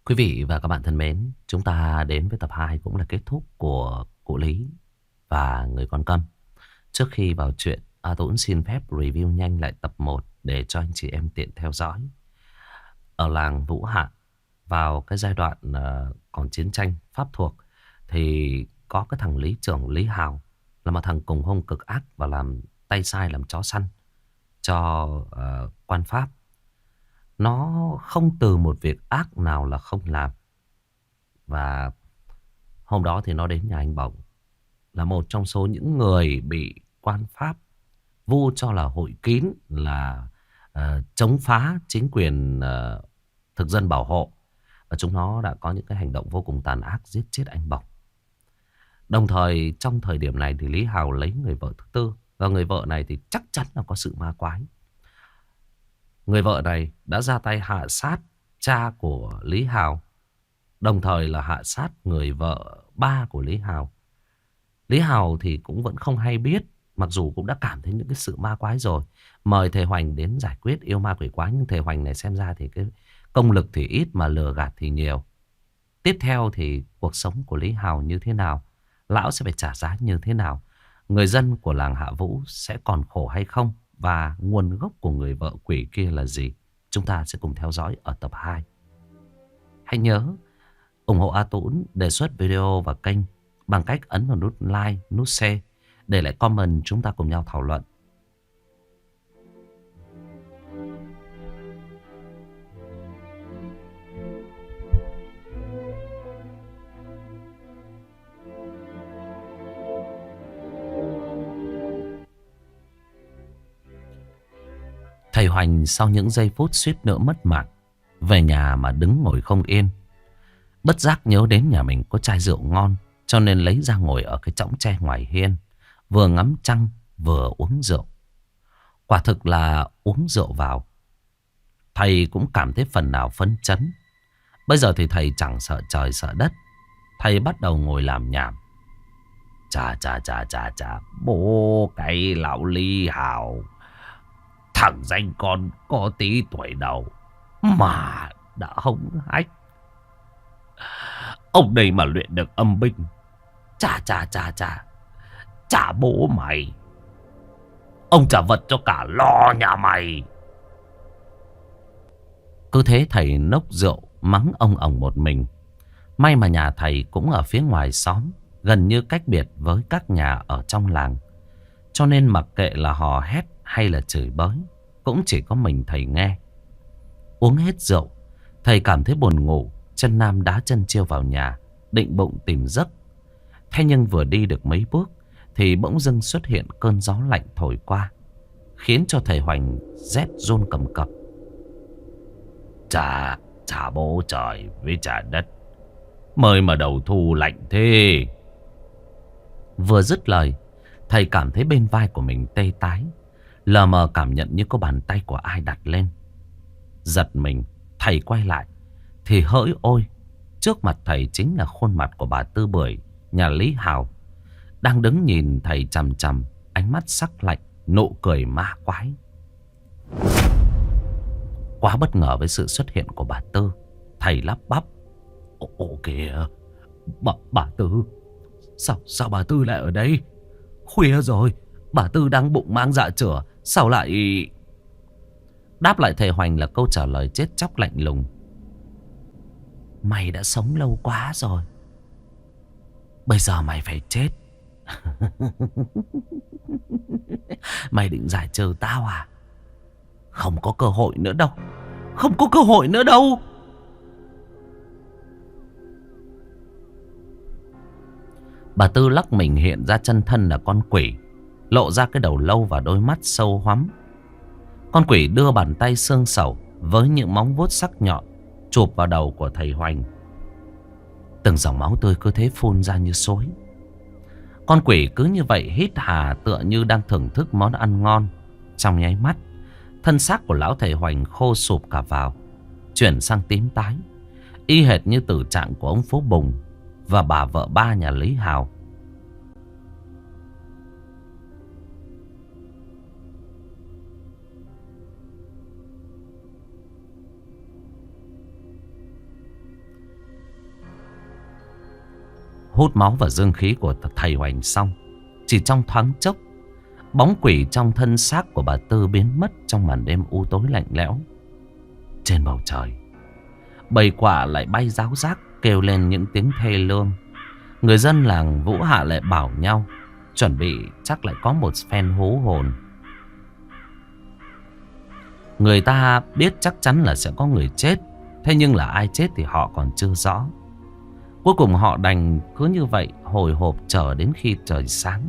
Quý vị và các bạn thân mến, chúng ta đến với tập 2 cũng là kết thúc của Cụ Lý và Người Con Câm. Trước khi vào chuyện, tôi cũng xin phép review nhanh lại tập 1 để cho anh chị em tiện theo dõi. Ở làng Vũ Hạ, vào cái giai đoạn còn chiến tranh Pháp thuộc, thì có cái thằng lý trưởng Lý Hào là một thằng cùng hung cực ác và làm tay sai làm chó săn cho quan Pháp. Nó không từ một việc ác nào là không làm. Và hôm đó thì nó đến nhà anh Bổng, là một trong số những người bị quan Pháp vu cho là hội kín, là chống phá chính quyền thực dân bảo hộ. Và chúng nó đã có những cái hành động vô cùng tàn ác giết chết anh Bổng. Đồng thời trong thời điểm này thì Lý Hào lấy người vợ thứ tư. Và người vợ này thì chắc chắn là có sự ma quái. Người vợ này đã ra tay hạ sát cha của Lý Hào, đồng thời là hạ sát người vợ ba của Lý Hào. Lý Hào thì cũng vẫn không hay biết, mặc dù cũng đã cảm thấy những cái sự ma quái rồi. Mời thầy Hoành đến giải quyết yêu ma quỷ quái, nhưng thầy Hoành này xem ra thì cái công lực thì ít mà lừa gạt thì nhiều. Tiếp theo thì cuộc sống của Lý Hào như thế nào? Lão sẽ phải trả giá như thế nào? Người dân của làng Hạ Vũ sẽ còn khổ hay không? Và nguồn gốc của người vợ quỷ kia là gì? Chúng ta sẽ cùng theo dõi ở tập 2. Hãy nhớ ủng hộ A Tũng đề xuất video và kênh bằng cách ấn vào nút like, nút share, để lại comment, chúng ta cùng nhau thảo luận. Thầy Hoành sau những giây phút suýt nữa mất mạng, về nhà mà đứng ngồi không yên. Bất giác nhớ đến nhà mình có chai rượu ngon, cho nên lấy ra ngồi ở cái chõng tre ngoài hiên, vừa ngắm trăng vừa uống rượu. Quả thực là uống rượu vào, thầy cũng cảm thấy phần nào phấn chấn. Bây giờ thì thầy chẳng sợ trời sợ đất. Thầy bắt đầu ngồi làm nhảm. Chà chà chà chà chà, bố cái lão Lý Hào, thằng danh con có tí tuổi đầu mà đã hống hách. Ông đây mà luyện được âm binh, chà chà chà chà, chà bố mày, ông trả vật cho cả lò nhà mày. Cứ thế thầy nốc rượu mắng ông ổng một mình. May mà nhà thầy cũng ở phía ngoài xóm, gần như cách biệt với các nhà ở trong làng, cho nên mặc kệ là hò hét hay là chửi bới, cũng chỉ có mình thầy nghe. Uống hết rượu, thầy cảm thấy buồn ngủ, chân nam đá chân chiêu vào nhà, định bụng tìm giấc. Thế nhưng vừa đi được mấy bước thì bỗng dưng xuất hiện cơn gió lạnh thổi qua, khiến cho thầy Hoành rét run cầm cập. Chà, chà bố trời với chà đất, mời mà đầu thu lạnh thế. Vừa dứt lời, thầy cảm thấy bên vai của mình tê tái, lờ mờ cảm nhận như có bàn tay của ai đặt lên. Giật mình, thầy quay lại thì hỡi ôi, trước mặt thầy chính là khuôn mặt của bà Tư Bưởi, nhà Lý Hào, đang đứng nhìn thầy chằm chằm, ánh mắt sắc lạnh, nụ cười ma quái. Quá bất ngờ với sự xuất hiện của bà Tư, thầy lắp bắp. Ồ kìa, bà Tư, sao bà Tư lại ở đây? Khuya rồi, bà Tư đang bụng mang dạ chửa, sao lại... Đáp lại thầy Hoành là câu trả lời chết chóc lạnh lùng. Mày đã sống lâu quá rồi, bây giờ mày phải chết. Mày định giải trừ tao à? Không có cơ hội nữa đâu, không có cơ hội nữa đâu. Bà Tư lắc mình hiện ra chân thân là con quỷ, lộ ra cái đầu lâu và đôi mắt sâu hoắm. Con quỷ đưa bàn tay xương sẩu với những móng vuốt sắc nhọn chụp vào đầu của thầy Hoành. Từng dòng máu tươi cứ thế phun ra như xối. Con quỷ cứ như vậy hít hà, tựa như đang thưởng thức món ăn ngon. Trong nháy mắt, thân xác của lão thầy Hoành khô sụp cả vào, chuyển sang tím tái, y hệt như tử trạng của ông Phú Bùng và bà vợ ba nhà Lý Hào. Hút máu và dương khí của thầy Hoành xong, chỉ trong thoáng chốc, bóng quỷ trong thân xác của bà Tư biến mất trong màn đêm u tối lạnh lẽo. Trên bầu trời, bầy quạ lại bay ráo rác kêu lên những tiếng thê lương. Người dân làng Vũ Hạ lại bảo nhau chuẩn bị chắc lại có một phen hú hồn. Người ta biết chắc chắn là sẽ có người chết, thế nhưng là ai chết thì họ còn chưa rõ. Cuối cùng họ đành cứ như vậy hồi hộp chờ đến khi trời sáng.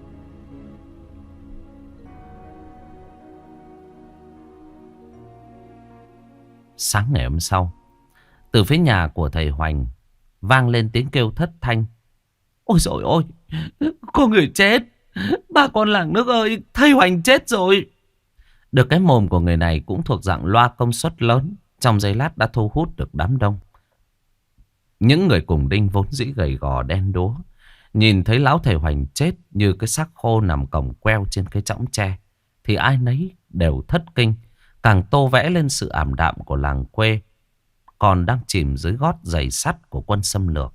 Sáng ngày hôm sau, từ phía nhà của thầy Hoành vang lên tiếng kêu thất thanh. Ôi dồi ôi, có người chết. Bà con làng nước ơi, thầy Hoành chết rồi. Được cái mồm của người này cũng thuộc dạng loa công suất lớn, trong giây lát đã thu hút được đám đông. Những người cùng đinh vốn dĩ gầy gò đen đúa, nhìn thấy lão thầy Hoành chết như cái xác khô nằm còng queo trên cái chõng tre, thì ai nấy đều thất kinh, càng tô vẽ lên sự ảm đạm của làng quê còn đang chìm dưới gót giày sắt của quân xâm lược.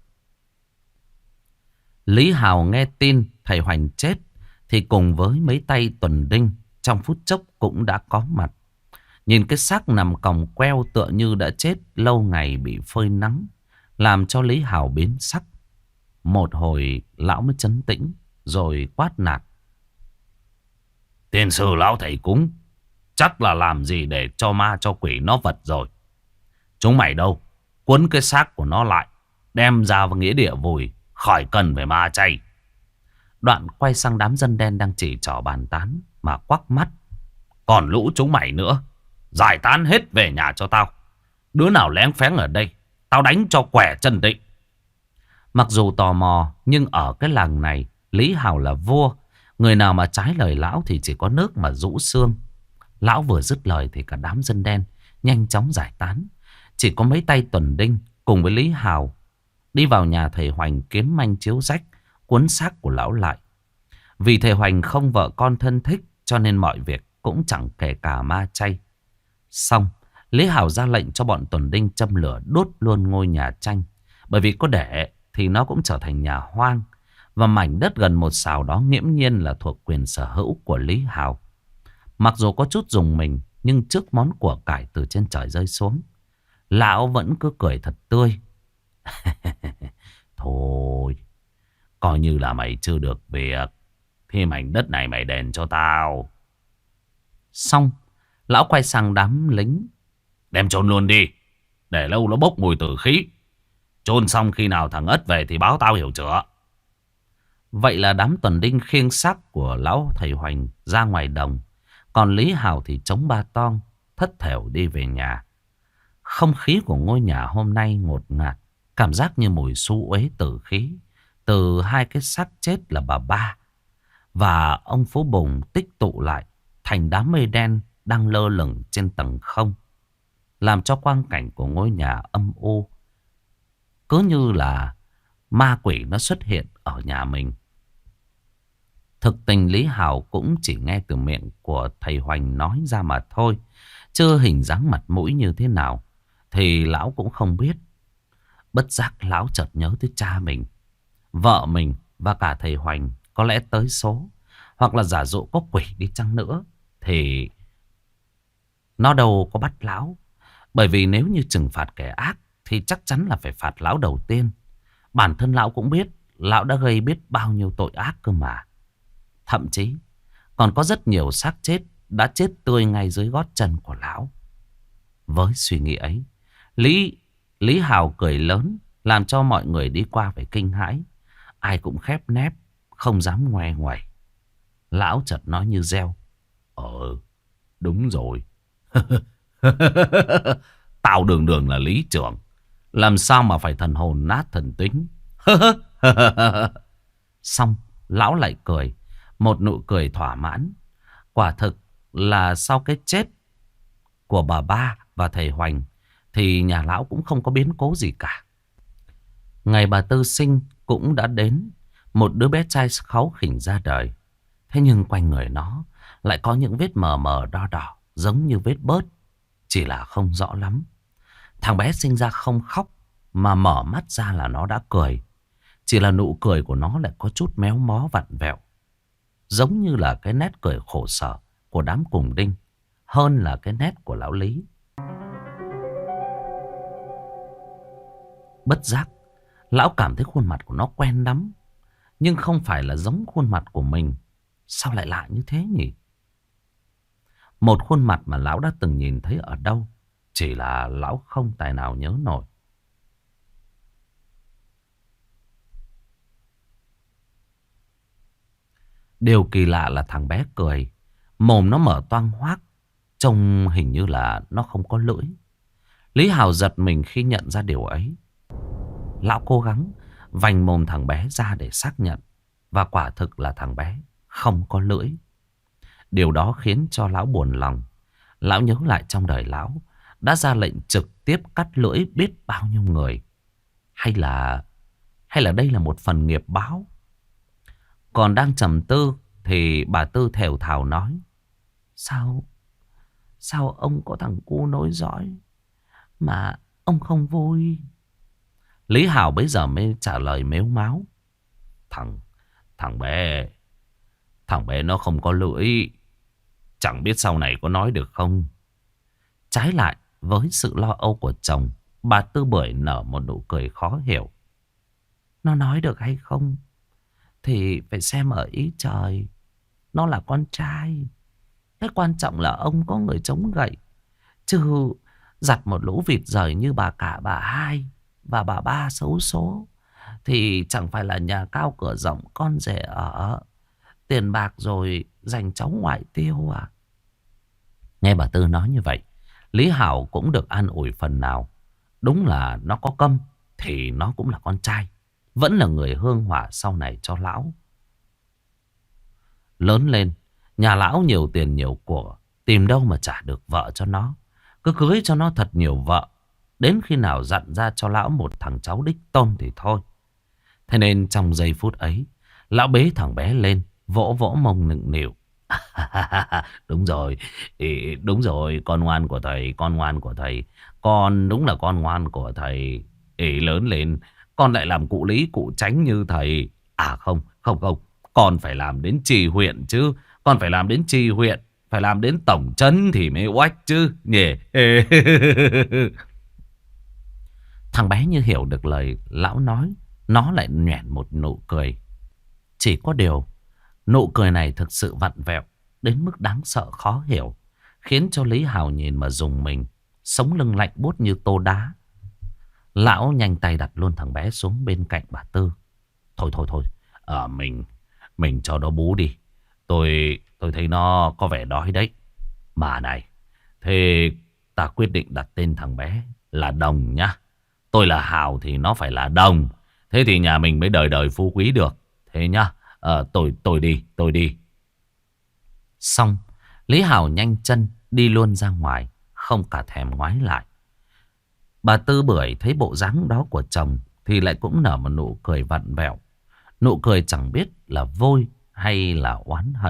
Lý Hào nghe tin thầy Hoành chết thì cùng với mấy tay tuần đinh trong phút chốc cũng đã có mặt. Nhìn cái xác nằm còng queo tựa như đã chết lâu ngày bị phơi nắng, làm cho Lý Hào biến sắc. Một hồi lão mới trấn tĩnh rồi quát nạt. Tiên sư lão thầy cúng, chắc là làm gì để cho ma cho quỷ nó vật rồi. Chúng mày đâu, cuốn cái xác của nó lại, đem ra vào nghĩa địa vùi, khỏi cần phải ma chay. Đoạn quay sang đám dân đen đang chỉ trỏ bàn tán mà quắc mắt. Còn lũ chúng mày nữa, giải tán hết về nhà cho tao. Đứa nào lén phén ở đây, tao đánh cho quẻ chân định. Mặc dù tò mò, nhưng ở cái làng này, Lý Hào là vua. Người nào mà trái lời lão thì chỉ có nước mà rũ xương. Lão vừa dứt lời thì cả đám dân đen nhanh chóng giải tán. Chỉ có mấy tay tuần đinh cùng với Lý Hào đi vào nhà thầy Hoành kiếm manh chiếu rách, cuốn xác của lão lại. Vì thầy Hoành không vợ con thân thích, cho nên mọi việc cũng chẳng kể cả ma chay. Xong, Lý Hào ra lệnh cho bọn tuần đinh châm lửa đốt luôn ngôi nhà tranh. Bởi vì có để thì nó cũng trở thành nhà hoang, và mảnh đất gần một sào đó nghiễm nhiên là thuộc quyền sở hữu của Lý Hào. Mặc dù có chút rùng mình, nhưng trước món của cải từ trên trời rơi xuống, lão vẫn cứ cười thật tươi. Thôi, coi như là mày chưa được việc, thì mảnh đất này mày đền cho tao. Xong, lão quay sang đám lính. Đem chôn luôn đi, để lâu nó bốc mùi tử khí. Chôn xong khi nào thằng Ất về thì báo tao, hiểu chưa? Vậy là đám tuần đinh khiêng xác của lão thầy Hoành ra ngoài đồng. Còn Lý Hào thì chống ba tong, thất thểu đi về nhà. Không khí của ngôi nhà hôm nay ngột ngạt, cảm giác như mùi xú uế tử khí từ hai cái xác chết là bà Ba và ông Phú Bùng tích tụ lại thành đám mây đen đang lơ lửng trên tầng không, làm cho quang cảnh của ngôi nhà âm u, cứ như là ma quỷ nó xuất hiện ở nhà mình. Thực tình Lý Hào cũng chỉ nghe từ miệng của thầy Hoành nói ra mà thôi, chứ hình dáng mặt mũi như thế nào thì lão cũng không biết. Bất giác lão chợt nhớ tới cha mình, vợ mình và cả thầy Hoành có lẽ tới số. Hoặc là giả dụ có quỷ đi chăng nữa thì nó đâu có bắt lão. Bởi vì nếu như trừng phạt kẻ ác thì chắc chắn là phải phạt lão đầu tiên. Bản thân lão cũng biết lão đã gây biết bao nhiêu tội ác cơ mà. Thậm chí còn có rất nhiều xác chết đã chết tươi ngay dưới gót chân của lão. Với suy nghĩ ấy, Lý Hào cười lớn, làm cho mọi người đi qua phải kinh hãi. Ai cũng khép nép, không dám ngoe ngoẩy. Lão chợt nói như reo. Đúng rồi. Tao đường đường là lý trưởng, làm sao mà phải thần hồn nát thần tính. Xong, lão lại cười, một nụ cười thỏa mãn. Quả thực là sau cái chết của bà Ba và thầy Hoành thì nhà lão cũng không có biến cố gì cả. Ngày bà Tư sinh cũng đã đến. Một đứa bé trai kháu khỉnh ra đời. Thế nhưng quanh người nó lại có những vết mờ mờ đo đỏ, giống như vết bớt, chỉ là không rõ lắm. Thằng bé sinh ra không khóc, mà mở mắt ra là nó đã cười. Chỉ là nụ cười của nó lại có chút méo mó vặn vẹo, giống như là cái nét cười khổ sở của đám cùng đinh hơn là cái nét của lão Lý. Bất giác, lão cảm thấy khuôn mặt của nó quen lắm, nhưng không phải là giống khuôn mặt của mình. Sao lại lạ như thế nhỉ? Một khuôn mặt mà lão đã từng nhìn thấy ở đâu, chỉ là lão không tài nào nhớ nổi. Điều kỳ lạ là thằng bé cười, mồm nó mở toang hoác, trông hình như là nó không có lưỡi. Lý Hào giật mình khi nhận ra điều ấy. Lão cố gắng vành mồm thằng bé ra để xác nhận, và quả thực là thằng bé không có lưỡi. Điều đó khiến cho lão buồn lòng. Lão nhớ lại trong đời lão đã ra lệnh trực tiếp cắt lưỡi biết bao nhiêu người. Hay là đây là một phần nghiệp báo? Còn đang trầm tư thì bà Tư thều thào nói: Sao ông có thằng cu nối dõi mà ông không vui? Lý Hào bấy giờ mới trả lời mếu máo: Thằng bé nó không có lưỡi, chẳng biết sau này có nói được không. Trái lại với sự lo âu của chồng, bà Tư Bưởi nở một nụ cười khó hiểu. Nó nói được hay không thì phải xem ở ý trời. Nó là con trai, cái quan trọng là ông có người chống gậy. Chứ giặt một lũ vịt rời như bà cả, bà hai và bà ba xấu số thì chẳng phải là nhà cao cửa rộng, con rể ở, tiền bạc rồi dành cháu ngoại tiêu à? Nghe bà Tư nói như vậy, Lý Hảo cũng được an ủi phần nào. Đúng là nó có câm thì nó cũng là con trai, vẫn là người hương hỏa sau này cho lão. Lớn lên, nhà lão nhiều tiền nhiều của, tìm đâu mà trả được vợ cho nó. Cứ cưới cho nó thật nhiều vợ, đến khi nào dặn ra cho lão một thằng cháu đích tôn thì thôi. Thế nên trong giây phút ấy, lão bế thằng bé lên, vỗ vỗ mông nựng nịu. Đúng rồi, đúng rồi, con ngoan của thầy, con ngoan của thầy. Con đúng là con ngoan của thầy. Lớn lên, con lại làm cụ Lý, cụ Tránh như thầy. À không, con phải làm đến tri huyện chứ. Con phải làm đến tri huyện, phải làm đến tổng trấn thì mới oách chứ nhỉ. Thằng bé như hiểu được lời lão nói, nó lại nhoẻn một nụ cười. Chỉ có điều, nụ cười này thực sự vặn vẹo đến mức đáng sợ khó hiểu, khiến cho Lý Hào nhìn mà rùng mình, sống lưng lạnh buốt như tô đá. Lão nhanh tay đặt luôn thằng bé xuống bên cạnh bà Tư. Thôi, mình cho nó bú đi. Tôi thấy nó có vẻ đói đấy. Mà này, thế ta quyết định đặt tên thằng bé là Đồng nhá. Tôi là Hào thì nó phải là Đồng. Thế thì nhà mình mới đời đời phú quý được. Thế nhá, tôi đi. Xong, Lý Hào nhanh chân đi luôn ra ngoài, không cả thèm ngoái lại. Bà Tư Bưởi thấy bộ dáng đó của chồng thì lại cũng nở một nụ cười vặn vẹo. Nụ cười chẳng biết là vui hay là oán hận.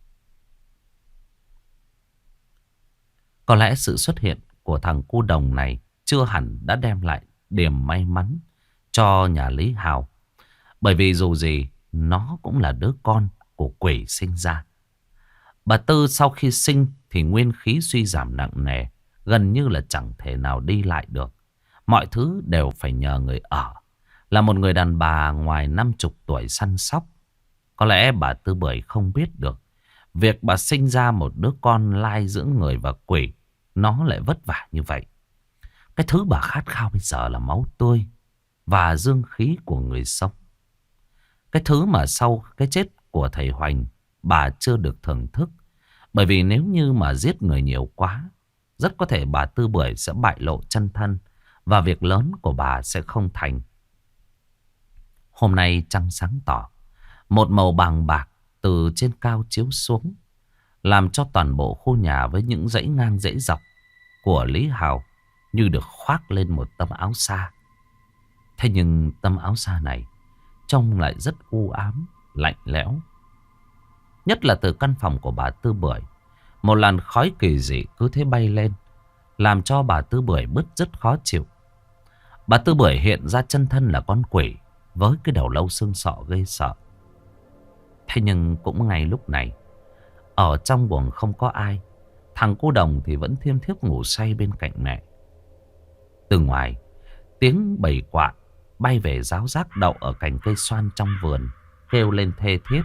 Có lẽ sự xuất hiện của thằng cu Đồng này chưa hẳn đã đem lại điểm may mắn cho nhà Lý Hào. Bởi vì dù gì, nó cũng là đứa con của quỷ sinh ra. Bà Tư sau khi sinh thì nguyên khí suy giảm nặng nề, gần như là chẳng thể nào đi lại được. Mọi thứ đều phải nhờ người ở. Là một người đàn bà ngoài 50 tuổi săn sóc. Có lẽ bà Tư Bưởi không biết được việc bà sinh ra một đứa con lai dưỡng người và quỷ, nó lại vất vả như vậy. Cái thứ bà khát khao bây giờ là máu tươi và dương khí của người sống. Cái thứ mà sau cái chết của thầy Hoành bà chưa được thưởng thức. Bởi vì nếu như mà giết người nhiều quá, rất có thể bà Tư Bưởi sẽ bại lộ chân thân và việc lớn của bà sẽ không thành. Hôm nay trăng sáng tỏ, một màu vàng bạc từ trên cao chiếu xuống, làm cho toàn bộ khu nhà với những dãy ngang dãy dọc của Lý Hào như được khoác lên một tấm áo sa. Thế nhưng tấm áo sa này trông lại rất u ám, lạnh lẽo. Nhất là từ căn phòng của bà Tư Bưởi, một làn khói kỳ dị cứ thế bay lên, làm cho bà Tư Bưởi bứt rứt khó chịu. Bà Tư Bưởi hiện ra chân thân là con quỷ, với cái đầu lâu xương sọ gây sợ. Thế nhưng cũng ngay lúc này, ở trong buồng không có ai. Thằng cu Đồng thì vẫn thiêm thiếp ngủ say bên cạnh mẹ. Từ ngoài, tiếng bầy quạ bay về ráo rác đậu ở cành cây xoan trong vườn, kêu lên thê thiết.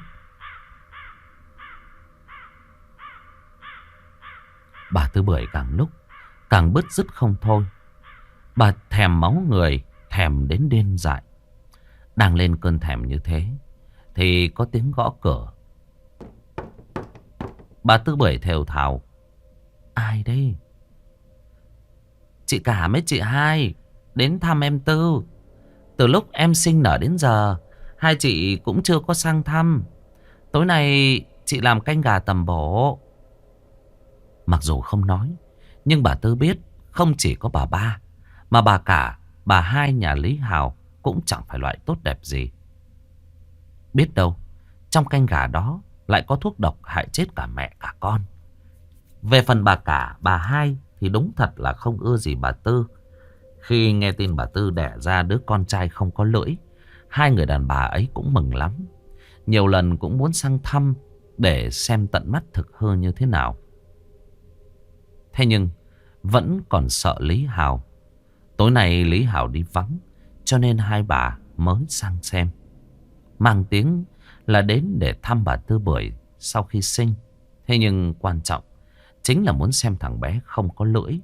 Bà Tư Bưởi càng lúc càng bứt rứt không thôi. Bà thèm máu người, thèm đến điên dại. Đang lên cơn thèm như thế thì có tiếng gõ cửa. Bà Tư Bưởi thều thào: ai đây? Chị cả mấy chị hai đến thăm em Tư. Từ lúc em sinh nở đến giờ, hai chị cũng chưa có sang thăm. Tối nay chị làm canh gà tầm bổ. Mặc dù không nói, nhưng bà Tư biết không chỉ có bà ba, mà bà cả, bà hai nhà Lý Hào cũng chẳng phải loại tốt đẹp gì. Biết đâu trong canh gà đó lại có thuốc độc hại chết cả mẹ cả con. Về phần bà cả, bà hai thì đúng thật là không ưa gì bà Tư. Khi nghe tin bà Tư đẻ ra đứa con trai không có lưỡi, hai người đàn bà ấy cũng mừng lắm. Nhiều lần cũng muốn sang thăm để xem tận mắt thực hư như thế nào. Thế nhưng vẫn còn sợ Lý Hào. Tối nay Lý Hào đi vắng, cho nên hai bà mới sang xem. Mang tiếng là đến để thăm bà Tư Bưởi sau khi sinh. Thế nhưng quan trọng chính là muốn xem thằng bé không có lưỡi.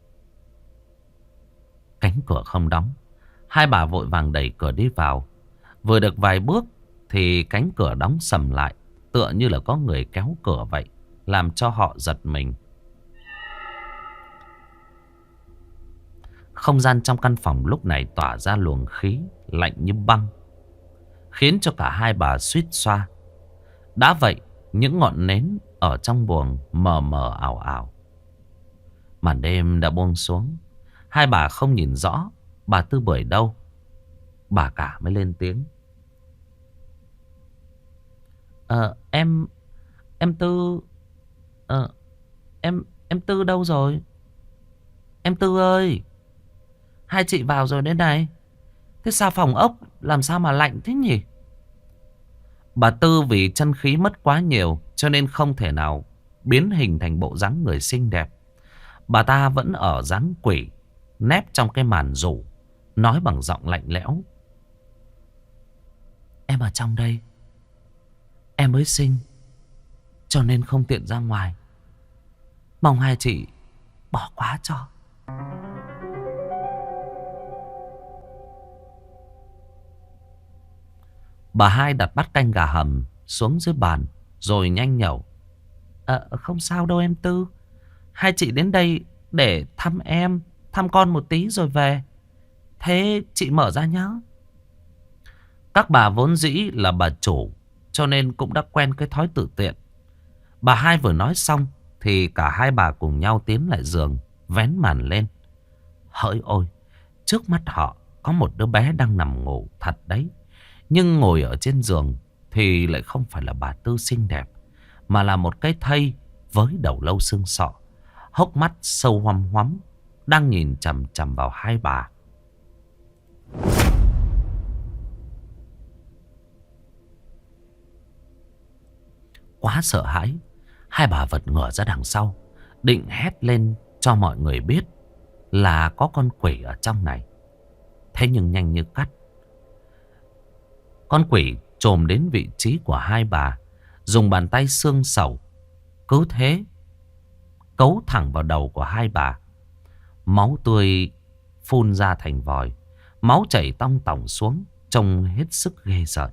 Cánh cửa không đóng, hai bà vội vàng đẩy cửa đi vào. Vừa được vài bước thì cánh cửa đóng sầm lại, tựa như là có người kéo cửa vậy, làm cho họ giật mình. Không gian trong căn phòng lúc này tỏa ra luồng khí lạnh như băng, khiến cho cả hai bà suýt xoa. Đã vậy, những ngọn nến ở trong buồng mờ mờ ảo ảo. Màn đêm đã buông xuống, hai bà không nhìn rõ bà Tư Bưởi đâu. Bà cả mới lên tiếng: Em Tư... em Tư đâu rồi? Em Tư ơi, hai chị vào rồi đấy này. Thế sao phòng ốc làm sao mà lạnh thế nhỉ? Bà Tư vì chân khí mất quá nhiều cho nên không thể nào biến hình thành bộ dáng người xinh đẹp. Bà ta vẫn ở dáng quỷ, nép trong cái màn rủ, nói bằng giọng lạnh lẽo: em ở trong đây. Em mới sinh cho nên không tiện ra ngoài. Mong hai chị bỏ qua cho. Bà hai đặt bát canh gà hầm xuống dưới bàn rồi nhanh nhẩu: không sao đâu em Tư. Hai chị đến đây để thăm em, thăm con một tí rồi về. Thế chị mở ra nhá. Các bà vốn dĩ là bà chủ, cho nên cũng đã quen cái thói tự tiện. Bà hai vừa nói xong thì cả hai bà cùng nhau tiến lại giường, vén màn lên. Hỡi ôi, trước mắt họ có một đứa bé đang nằm ngủ thật đấy. Nhưng ngồi ở trên giường thì lại không phải là bà Tư xinh đẹp, mà là một cái thây với đầu lâu xương sọ, hốc mắt sâu hoăm hoắm, đang nhìn chằm chằm vào hai bà. Quá sợ hãi, hai bà vật ngửa ra đằng sau, định hét lên cho mọi người biết là có con quỷ ở trong này. Thế nhưng nhanh như cắt, con quỷ chồm đến vị trí của hai bà, dùng bàn tay xương sầu cứ thế cấu thẳng vào đầu của hai bà. Máu tươi phun ra thành vòi, máu chảy tong tỏng xuống, trông hết sức ghê rợn.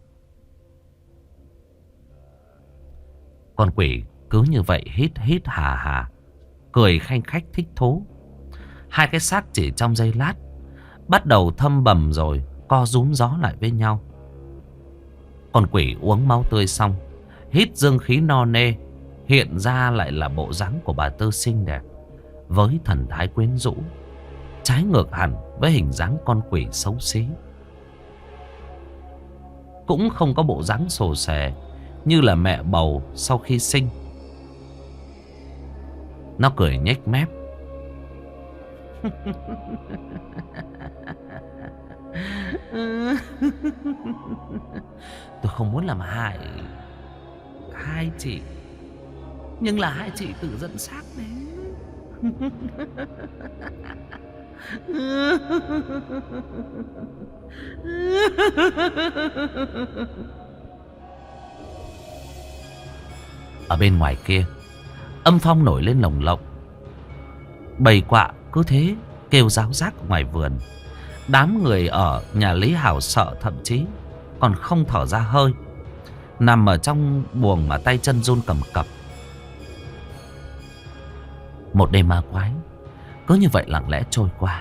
Con quỷ cứ như vậy hít hít hà hà, cười khanh khách thích thú. Hai cái xác chỉ trong giây lát bắt đầu thâm bầm rồi co rúm gió lại với nhau. Con quỷ uống máu tươi xong, hít dương khí no nê, hiện ra lại là bộ dáng của bà Tư xinh đẹp với thần thái quyến rũ, trái ngược hẳn với hình dáng con quỷ xấu xí. Cũng không có bộ dáng xồ xề như là mẹ bầu sau khi sinh. Nó cười nhếch mép: Tôi không muốn làm hại hai chị, nhưng là hai chị tự dẫn xác đến. Ở bên ngoài kia, âm phong nổi lên lồng lộng. Bầy quạ cứ thế kêu ráo rác ngoài vườn. Đám người ở nhà Lý Hảo sợ, thậm chí còn không thở ra hơi, nằm ở trong buồng mà tay chân run cầm cập. Một đêm ma quái cứ như vậy lặng lẽ trôi qua.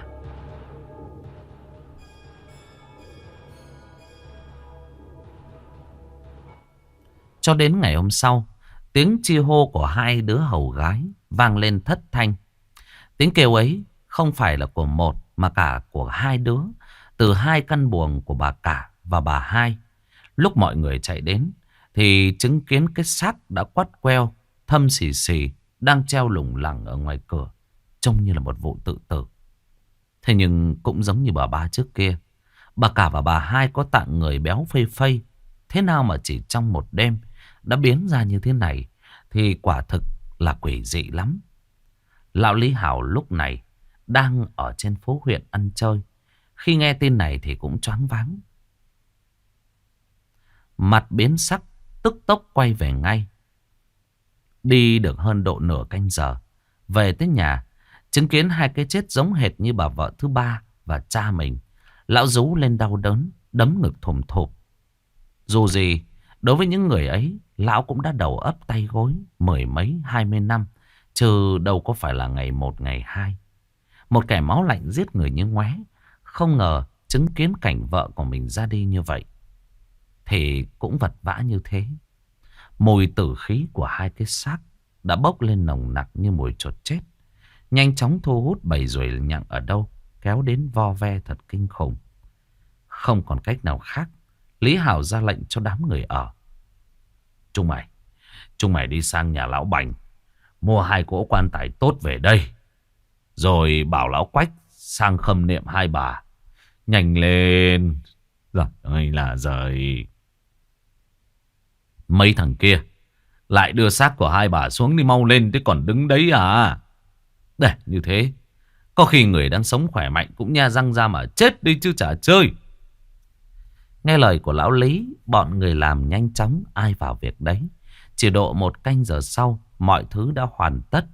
Cho đến ngày hôm sau, tiếng chi hô của hai đứa hầu gái vang lên thất thanh. Tiếng kêu ấy không phải là của một mà cả của hai đứa, từ hai căn buồng của bà cả và bà hai. Lúc mọi người chạy đến thì chứng kiến cái xác đã quắt queo, thâm xì xì, đang treo lủng lẳng ở ngoài cửa, trông như là một vụ tự tử. Thế nhưng cũng giống như bà ba trước kia, bà cả và bà hai có tạng người béo phây phây, thế nào mà chỉ trong một đêm đã biến ra như thế này thì quả thực là quỷ dị lắm. Lão Lý Hảo lúc này đang ở trên phố huyện ăn chơi. Khi nghe tin này thì cũng choáng váng, mặt biến sắc, tức tốc quay về ngay. Đi được hơn độ nửa canh giờ, về tới nhà, chứng kiến hai cái chết giống hệt như bà vợ thứ ba và cha mình. Lão rú lên đau đớn, đấm ngực thùm thụp. Dù gì, đối với những người ấy, lão cũng đã đầu ấp tay gối mười mấy 20 năm, chứ đâu có phải là ngày một ngày hai. Một kẻ máu lạnh giết người như ngoé, không ngờ chứng kiến cảnh vợ của mình ra đi như vậy thì cũng vật vã như thế. Mùi tử khí của hai cái xác đã bốc lên nồng nặc như mùi chuột chết, nhanh chóng thu hút bầy ruồi nhặng ở đâu kéo đến vo ve thật kinh khủng. Không còn cách nào khác, Lý Hảo ra lệnh cho đám người ở: Chúng mày đi sang nhà lão Bành, mua hai cỗ quan tài tốt về đây, rồi bảo lão Quách sang khâm niệm hai bà. Nhanh lên. Giời ơi là giời. Mấy thằng kia lại đưa xác của hai bà xuống, đi mau lên, thế còn đứng đấy à? Để như thế, có khi người đang sống khỏe mạnh cũng nha răng ra mà chết đi chứ chả chơi. Nghe lời của lão Lý, bọn người làm nhanh chóng ai vào việc đấy. Chỉ độ một canh giờ sau, mọi thứ đã hoàn tất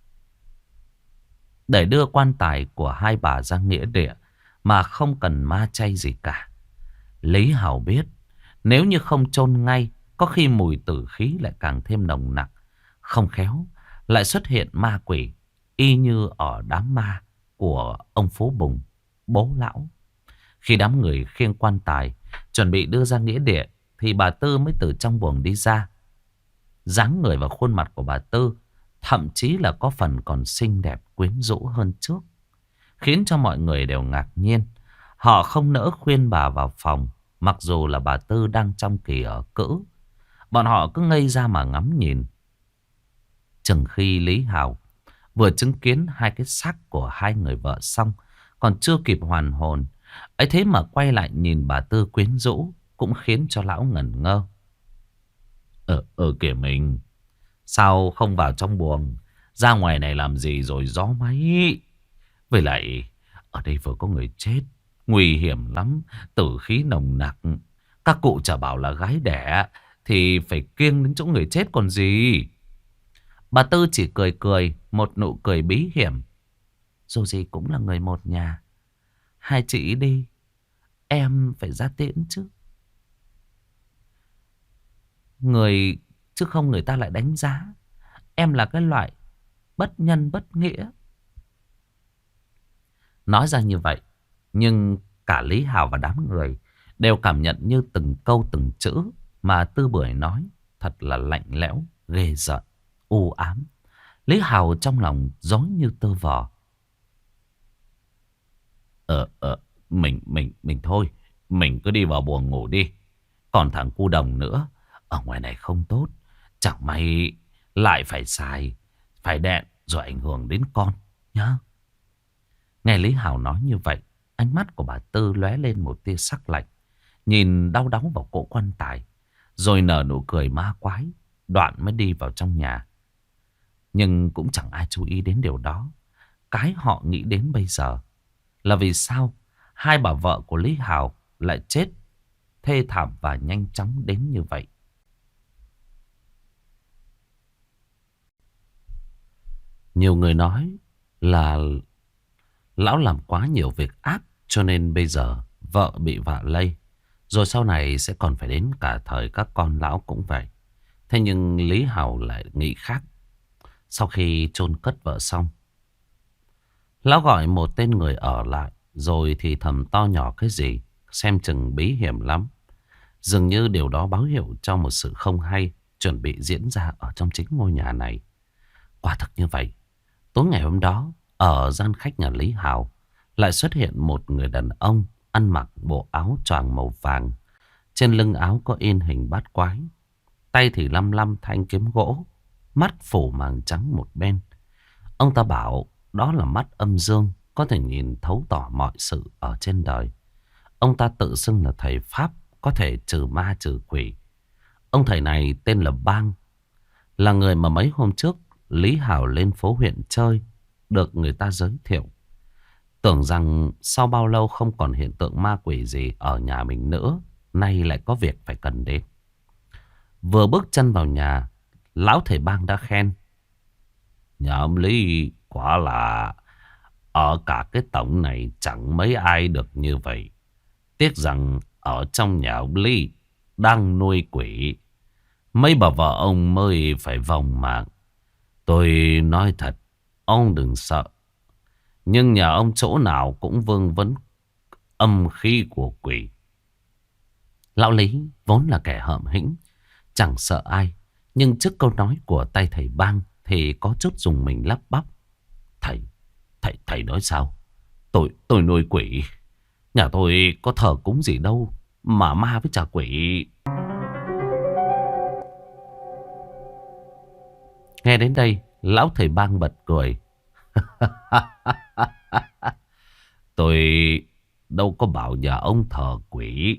để đưa quan tài của hai bà ra nghĩa địa mà không cần ma chay gì cả. Lý Hảo biết, nếu như không chôn ngay, có khi mùi tử khí lại càng thêm nồng nặc. Không khéo lại xuất hiện ma quỷ, y như ở đám ma của ông Phú Bùng, bố lão. Khi đám người khiêng quan tài chuẩn bị đưa ra nghĩa địa thì bà Tư mới từ trong buồng đi ra. Dáng người và khuôn mặt của bà Tư thậm chí là có phần còn xinh đẹp quyến rũ hơn trước, khiến cho mọi người đều ngạc nhiên. Họ không nỡ khuyên bà vào phòng, mặc dù là bà Tư đang trong kỳ ở cữ. Bọn họ cứ ngây ra mà ngắm nhìn. Chừng khi Lý Hảo vừa chứng kiến hai cái xác của hai người vợ xong, còn chưa kịp hoàn hồn, ấy thế mà quay lại nhìn bà Tư quyến rũ, cũng khiến cho lão ngẩn ngơ. Kìa mình, sao không vào trong buồng, ra ngoài này làm gì rồi gió máy? Với lại ở đây vừa có người chết, nguy hiểm lắm, tử khí nồng nặc. Các cụ chả bảo là gái đẻ thì phải kiêng đến chỗ người chết còn gì. Bà Tư chỉ cười cười, một nụ cười bí hiểm. Dù gì cũng là người một nhà, hai chị đi, em phải ra tiễn chứ. Người chứ không người ta lại đánh giá em là cái loại bất nhân bất nghĩa. Nói ra như vậy, nhưng cả Lý Hảo và đám người đều cảm nhận như từng câu từng chữ mà Tư Bưởi nói thật là lạnh lẽo, ghê rợn, u ám. Lý Hảo trong lòng rối như tơ vò. Mình thôi, mình cứ đi vào buồng ngủ đi. Còn thằng cu Đồng nữa, ở ngoài này không tốt, chẳng may lại phải xài, phải đẹn rồi ảnh hưởng đến con nhá. Nghe Lý Hảo nói như vậy, ánh mắt của bà Tư lóe lên một tia sắc lạnh, nhìn đau đáu vào cỗ quan tài, rồi nở nụ cười ma quái, đoạn mới đi vào trong nhà. Nhưng cũng chẳng ai chú ý đến điều đó. Cái họ nghĩ đến bây giờ là vì sao hai bà vợ của Lý Hào lại chết thê thảm và nhanh chóng đến như vậy. Nhiều người nói là lão làm quá nhiều việc ác, cho nên bây giờ vợ bị vạ lây, rồi sau này sẽ còn phải đến cả thời các con lão cũng vậy. Thế nhưng Lý Hào lại nghĩ khác. Sau khi chôn cất vợ xong, lão gọi một tên người ở lại, rồi thì thầm to nhỏ cái gì, xem chừng bí hiểm lắm. Dường như điều đó báo hiệu cho một sự không hay chuẩn bị diễn ra ở trong chính ngôi nhà này. Quả thực như vậy, tối ngày hôm đó, ở gian khách nhà Lý Hào lại xuất hiện một người đàn ông ăn mặc bộ áo choàng màu vàng. Trên lưng áo có in hình bát quái, tay thì lăm lăm thanh kiếm gỗ, mắt phủ màng trắng một bên. Ông ta bảo đó là mắt âm dương, có thể nhìn thấu tỏ mọi sự ở trên đời. Ông ta tự xưng là thầy Pháp, có thể trừ ma trừ quỷ. Ông thầy này tên là Bang, là người mà mấy hôm trước Lý Hào lên phố huyện chơi, được người ta giới thiệu. Tưởng rằng sau bao lâu không còn hiện tượng ma quỷ gì ở nhà mình nữa, nay lại có việc phải cần đến. Vừa bước chân vào nhà, lão thầy Bang đã khen: nhà ông Lý quả là ở cả cái tổng này chẳng mấy ai được như vậy. Tiếc rằng ở trong nhà ông Lý đang nuôi quỷ, mấy bà vợ ông mới phải vòng mạng. Tôi nói thật, ông đừng sợ. Nhưng nhà ông chỗ nào cũng vương vấn âm khí của quỷ. Lão Lý vốn là kẻ hợm hĩnh, chẳng sợ ai. Nhưng trước câu nói của tay thầy Bang thì có chút dùng mình lắp bắp. Thầy nói sao? Tôi nuôi quỷ. Nhà tôi có thờ cúng gì đâu mà ma với trả quỷ. Nghe đến đây, lão thầy Bang bật cười. Tôi đâu có bảo nhà ông thờ quỷ,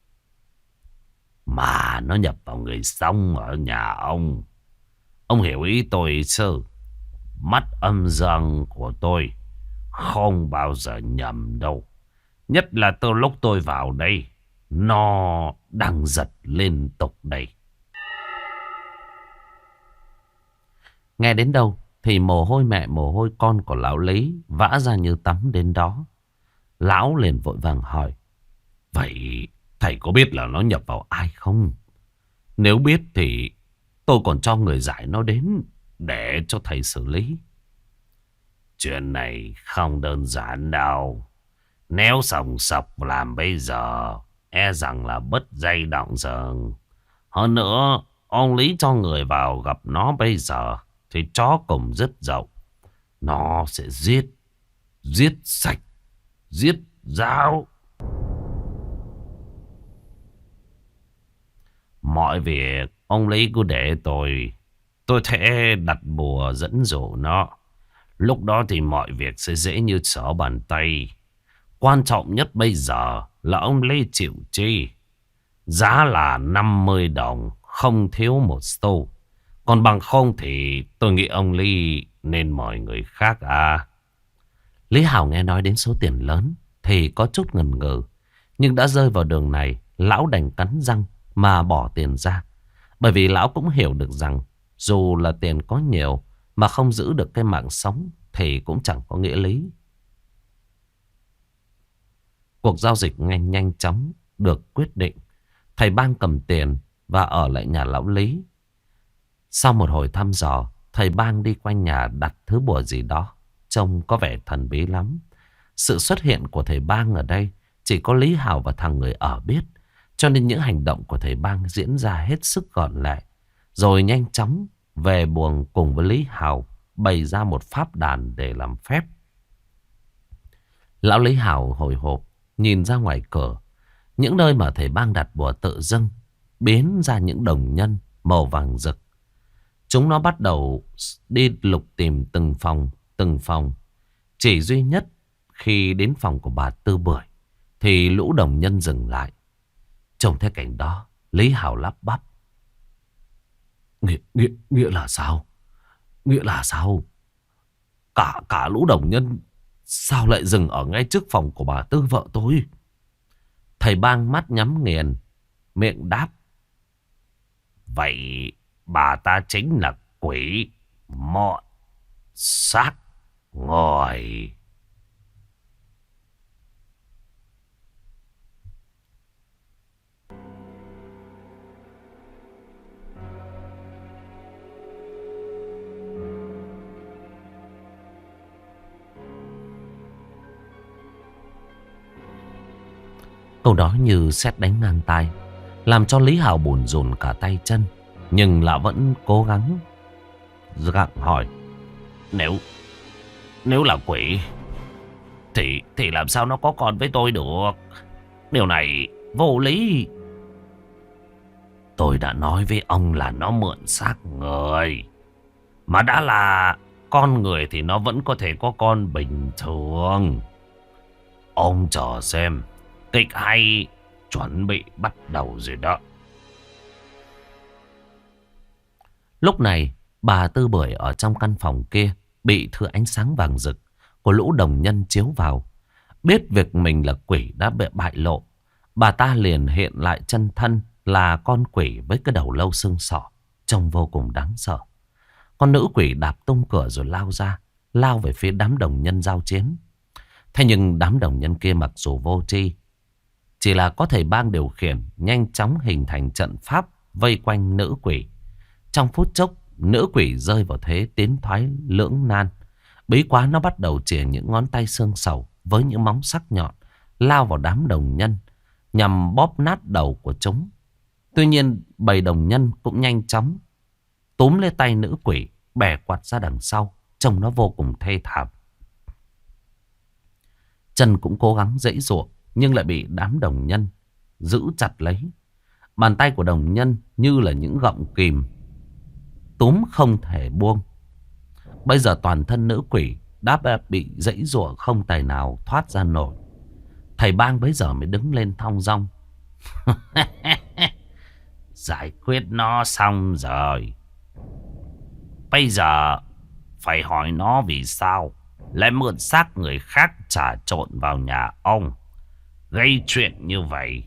mà nó nhập vào người sống ở nhà ông. Ông hiểu ý tôi chứ? Mắt âm dương của tôi không bao giờ nhầm đâu. Nhất là từ lúc tôi vào đây, nó đang giật liên tục đây. Nghe đến đâu thì mồ hôi mẹ mồ hôi con của lão Lý vã ra như tắm đến đó. Lão liền vội vàng hỏi: vậy thầy có biết là nó nhập vào ai không? Nếu biết thì tôi còn cho người giải nó đến để cho thầy xử lý. Chuyện này không đơn giản đâu. Nếu sòng sọc làm bây giờ, e rằng là bứt dây động rừng. Hơn nữa, ông Lý cho người vào gặp nó bây giờ thì chó cùng dứt dậu. Nó sẽ giết sạch, giết ráo. Mọi việc ông Lý cứ để tôi sẽ đặt bùa dẫn dụ nó. Lúc đó thì mọi việc sẽ dễ như trở bàn tay. Quan trọng nhất bây giờ là ông Lý chịu chi. Giá là 50 đồng, không thiếu một xu. Còn bằng không thì tôi nghĩ ông Lý nên mời người khác à. Lý Hào nghe nói đến số tiền lớn thì có chút ngần ngừ. Nhưng đã rơi vào đường này, lão đành cắn răng mà bỏ tiền ra. Bởi vì lão cũng hiểu được rằng dù là tiền có nhiều mà không giữ được cái mạng sống thì cũng chẳng có nghĩa lý. Cuộc giao dịch nhanh chóng được quyết định. Thầy Bang cầm tiền và ở lại nhà lão Lý. Sau một hồi thăm dò, thầy Bang đi quanh nhà đặt thứ bùa gì đó, trông có vẻ thần bí lắm. Sự xuất hiện của thầy Bang ở đây chỉ có Lý Hào và thằng người ở biết. Cho nên những hành động của thầy Bang diễn ra hết sức gọn lẹ. Rồi nhanh chóng về buồng cùng với Lý Hào bày ra một pháp đàn để làm phép. Lão Lý Hào hồi hộp nhìn ra ngoài cửa. Những nơi mà thầy Bang đặt bùa tự dưng biến ra những đồng nhân màu vàng rực. Chúng nó bắt đầu đi lục tìm từng phòng. Chỉ duy nhất Khi đến phòng của bà Tư Bưởi thì lũ đồng nhân dừng lại. Trông thấy cảnh đó, Lý Hào lắp bắp. Nghĩa là sao? Nghĩa là sao? Cả lũ đồng nhân sao lại dừng ở ngay trước phòng của bà Tư vợ tôi? Thầy Bang mắt nhắm nghiền, miệng đáp. Vậy bà ta chính là quỷ mọn xác người. Câu đó như sét đánh ngang tai, làm cho Lý Hào bủn rủn cả tay chân. Nhưng lão vẫn cố gắng gặng hỏi. Nếu là quỷ thì làm sao nó có con với tôi được? Điều này vô lý. Tôi đã nói với ông là nó mượn xác người. Mà đã là con người thì nó vẫn có thể có con bình thường. Ông chờ xem, kịch hay chuẩn bị bắt đầu rồi đó. Lúc này, bà Tư Bưởi ở trong căn phòng kia bị thứ ánh sáng vàng rực của lũ đồng nhân chiếu vào. Biết việc mình là quỷ đã bị bại lộ, bà ta liền hiện lại chân thân là con quỷ với cái đầu lâu xương sọ, trông vô cùng đáng sợ. Con nữ quỷ đạp tung cửa rồi lao ra, lao về phía đám đồng nhân giao chiến. Thế nhưng đám đồng nhân kia mặc dù vô tri, chỉ là có thầy Bang điều khiển, nhanh chóng hình thành trận pháp vây quanh nữ quỷ. Trong phút chốc, nữ quỷ rơi vào thế tiến thoái lưỡng nan. Bí quá nó bắt đầu chìa những ngón tay xương sầu với những móng sắc nhọn, lao vào đám đồng nhân, nhằm bóp nát đầu của chúng. Tuy nhiên, bầy đồng nhân cũng nhanh chóng túm lấy tay nữ quỷ, bẻ quạt ra đằng sau, trông nó vô cùng thê thảm. Trần cũng cố gắng giãy giụa, nhưng lại bị đám đồng nhân giữ chặt lấy. Bàn tay của đồng nhân như là những gọng kìm, túm không thể buông. Bây giờ toàn thân nữ quỷ đã bị giãy giụa không tài nào thoát ra nổi. Thầy Bang bấy giờ mới đứng lên thong dong. Giải quyết nó xong rồi. Bây giờ phải hỏi nó vì sao lại mượn xác người khác trà trộn vào nhà ông, gây chuyện như vậy.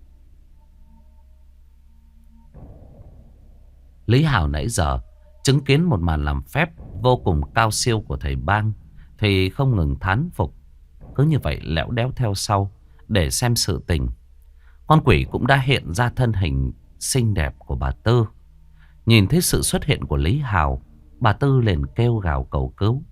Lý Hào nãy giờ chứng kiến một màn làm phép vô cùng cao siêu của thầy Bang thì không ngừng thán phục. Cứ như vậy lẽo đéo theo sau để xem sự tình. Con quỷ cũng đã hiện ra thân hình xinh đẹp của bà Tư. Nhìn thấy sự xuất hiện của Lý Hào, bà Tư liền kêu gào cầu cứu.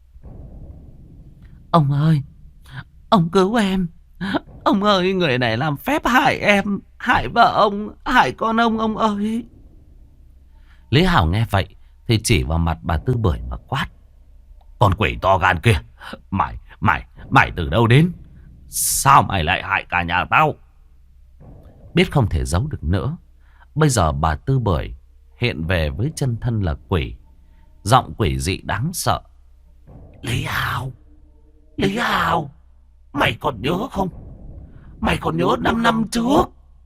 Ông ơi, ông cứu em. Ông ơi, người này làm phép hại em, hại vợ ông, hại con ông ơi. Lý Hào nghe vậy thì chỉ vào mặt bà Tư Bưởi mà quát. Con quỷ to gan kia, mày từ đâu đến? Sao mày lại hại cả nhà tao? Biết không thể giấu được nữa, bây giờ bà Tư Bưởi hiện về với chân thân là quỷ, giọng quỷ dị đáng sợ. Lý Hào, mày còn nhớ không? Mày còn nhớ 5 năm trước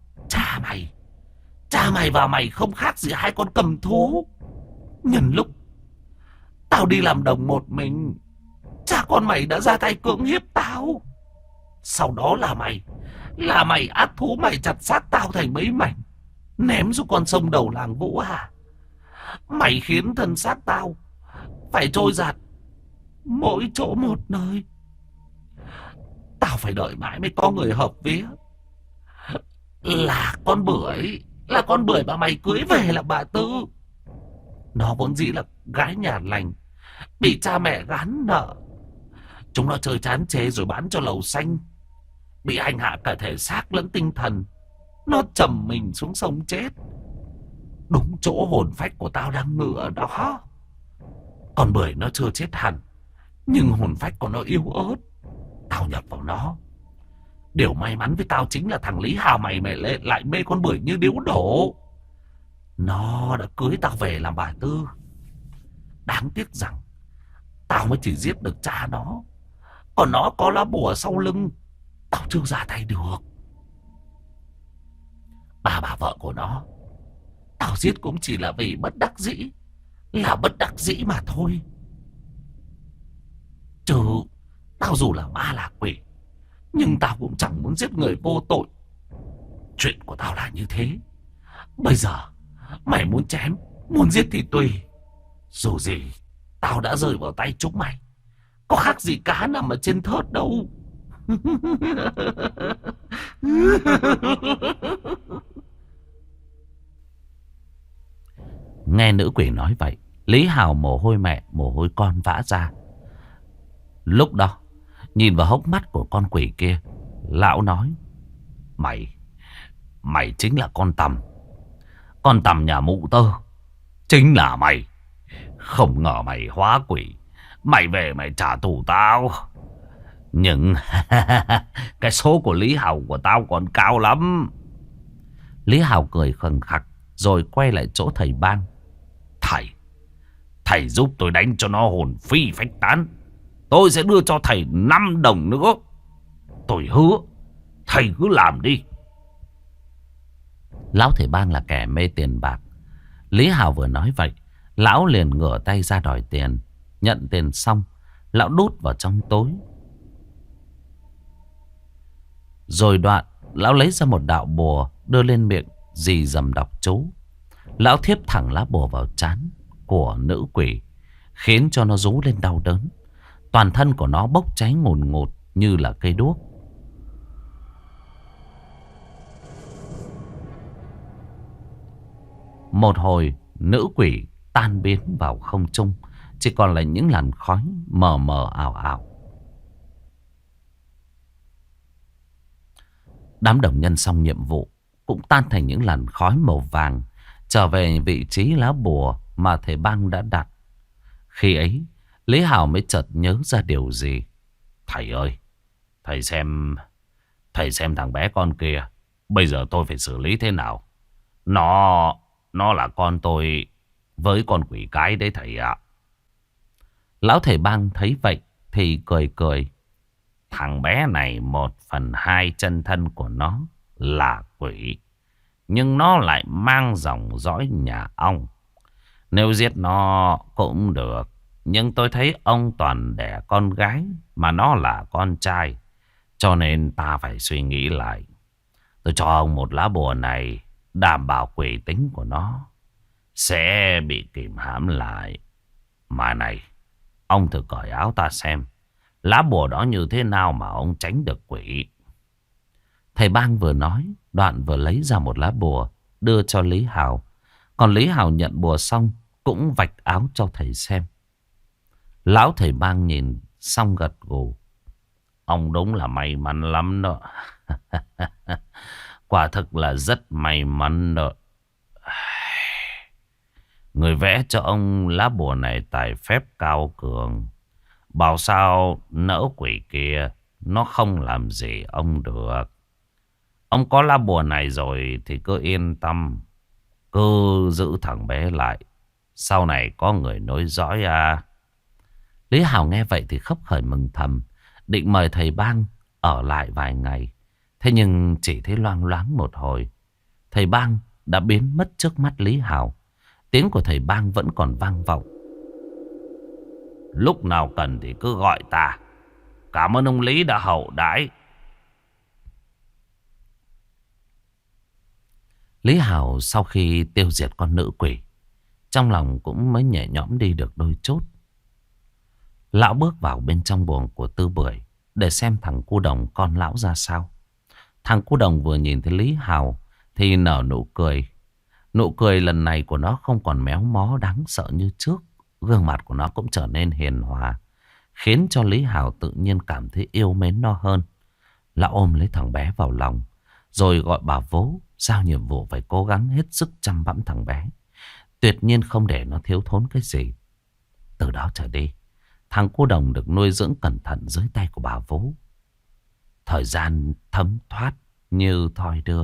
Cha mày và mày không khác gì hai con cầm thú. Nhân lúc tao đi làm đồng một mình, cha con mày đã ra tay cưỡng hiếp tao. Sau đó là mày ác thú, mày chặt xác tao thành mấy mảnh, ném xuống con sông đầu làng Vũ Hà. Mày khiến thân xác tao phải trôi giạt mỗi chỗ một nơi. Tao phải đợi mãi mới có người hợp vía. Là con bưởi mà mày cưới về là bà Tư. Nó vốn dĩ là gái nhà lành, bị cha mẹ gán nợ. Chúng nó chơi chán chê rồi bán cho lầu xanh, bị hành hạ cả thể xác lẫn tinh thần. Nó trầm mình xuống sông chết. Đúng chỗ hồn phách của tao đang ngự ở đó. Con bưởi nó chưa chết hẳn, nhưng hồn phách của nó yếu ớt. Tao nhập vào nó. Điều may mắn với tao chính là thằng Lý Hào mày lại mê con bưởi như điếu đổ. Nó đã cưới tao về làm bà Tư. Đáng tiếc rằng tao mới chỉ giết được cha nó, Còn nó có lá bùa sau lưng, tao chưa ra tay được. Bà vợ của nó, tao giết cũng chỉ là vì bất đắc dĩ. Là bất đắc dĩ mà thôi. Chứ tao dù là ma là quỷ, nhưng tao cũng chẳng muốn giết người vô tội. Chuyện của tao là như thế. Bây giờ mày muốn chém, muốn giết thì tùy. Dù gì tao đã rơi vào tay chúng mày, có khác gì cá nằm ở trên thớt đâu. Nghe nữ quỷ nói vậy, Lý Hào mồ hôi mẹ mồ hôi con vã ra. Lúc đó nhìn vào hốc mắt của con quỷ kia, lão nói: Mày chính là con tằm. Con tằm nhà mụ tơ. Chính là mày. Không ngờ mày hóa quỷ. Mày về mày trả thù tao. Nhưng cái số của Lý Hào của tao còn cao lắm. Lý Hào cười khằng khặc rồi quay lại chỗ thầy Bang. Thầy giúp tôi đánh cho nó hồn phi phách tán. Tôi sẽ đưa cho thầy 5 đồng nữa. Tôi hứa. Thầy cứ làm đi. Lão thầy Bang là kẻ mê tiền bạc. Lý Hào vừa nói vậy, lão liền ngửa tay ra đòi tiền. Nhận tiền xong, lão đút vào trong tối. Rồi đoạn, lão lấy ra một đạo bùa, đưa lên miệng rì rầm đọc chú. Lão thiếp thẳng lá bùa vào trán của nữ quỷ, khiến cho nó rú lên đau đớn. Toàn thân của nó bốc cháy ngùn ngụt như là cây đuốc. Một hồi, nữ quỷ tan biến vào không trung, chỉ còn lại những làn khói mờ mờ ảo ảo. Đám đồng nhân xong nhiệm vụ cũng tan thành những làn khói màu vàng, trở về vị trí lá bùa mà thầy Bang đã đặt. Khi ấy, Lý Hào mới chợt nhớ ra điều gì. Thầy ơi, thầy xem thằng bé con kia, bây giờ tôi phải xử lý thế nào? Nó là con tôi với con quỷ cái đấy thầy ạ. Lão thầy Bang thấy vậy thì cười cười. Thằng bé này 1/2 chân thân của nó là quỷ, nhưng nó lại mang dòng dõi nhà ông. Nếu giết nó cũng được, nhưng tôi thấy ông toàn đẻ con gái mà nó là con trai, cho nên ta phải suy nghĩ lại. Tôi cho ông một lá bùa này, đảm bảo quỷ tính của nó sẽ bị kìm hãm lại. Mà này, ông thử cởi áo ta xem, lá bùa đó như thế nào mà ông tránh được quỷ? Thầy Bang vừa nói, đoạn vừa lấy ra một lá bùa đưa cho Lý Hào. Còn Lý Hào nhận bùa xong cũng vạch áo cho thầy xem. Lão thầy Bang nhìn xong gật gù. Ông đúng là may mắn lắm đó. Quả thực là rất may mắn đó. Người vẽ cho ông lá bùa này tài phép cao cường. Bảo sao nỡ quỷ kia nó không làm gì ông được. Ông có lá bùa này rồi thì cứ yên tâm. Cứ giữ thằng bé lại. Sau này có người nối dõi à. Lý Hào nghe vậy thì khấp khởi mừng thầm. Định mời thầy Bang ở lại vài ngày. Thế nhưng chỉ thấy loang loáng một hồi, thầy Bang đã biến mất trước mắt Lý Hào. Tiếng của thầy Bang vẫn còn vang vọng. Lúc nào cần thì cứ gọi ta. Cảm ơn ông Lý đã hậu đãi. Lý Hào sau khi tiêu diệt con nữ quỷ, trong lòng cũng mới nhẹ nhõm đi được đôi chút. Lão bước vào bên trong buồng của Tư Bưởi để xem thằng cu đồng con lão ra sao. Thằng cu đồng vừa nhìn thấy Lý Hào thì nở nụ cười. Nụ cười lần này của nó không còn méo mó đáng sợ như trước. Gương mặt của nó cũng trở nên hiền hòa, khiến cho Lý Hào tự nhiên cảm thấy yêu mến nó hơn. Lão ôm lấy thằng bé vào lòng, rồi gọi bà vú giao nhiệm vụ phải cố gắng hết sức chăm bẵm thằng bé, tuyệt nhiên không để nó thiếu thốn cái gì. Từ đó trở đi, thằng cu đồng được nuôi dưỡng cẩn thận dưới tay của bà vú. Thời gian thấm thoát như thoi đưa.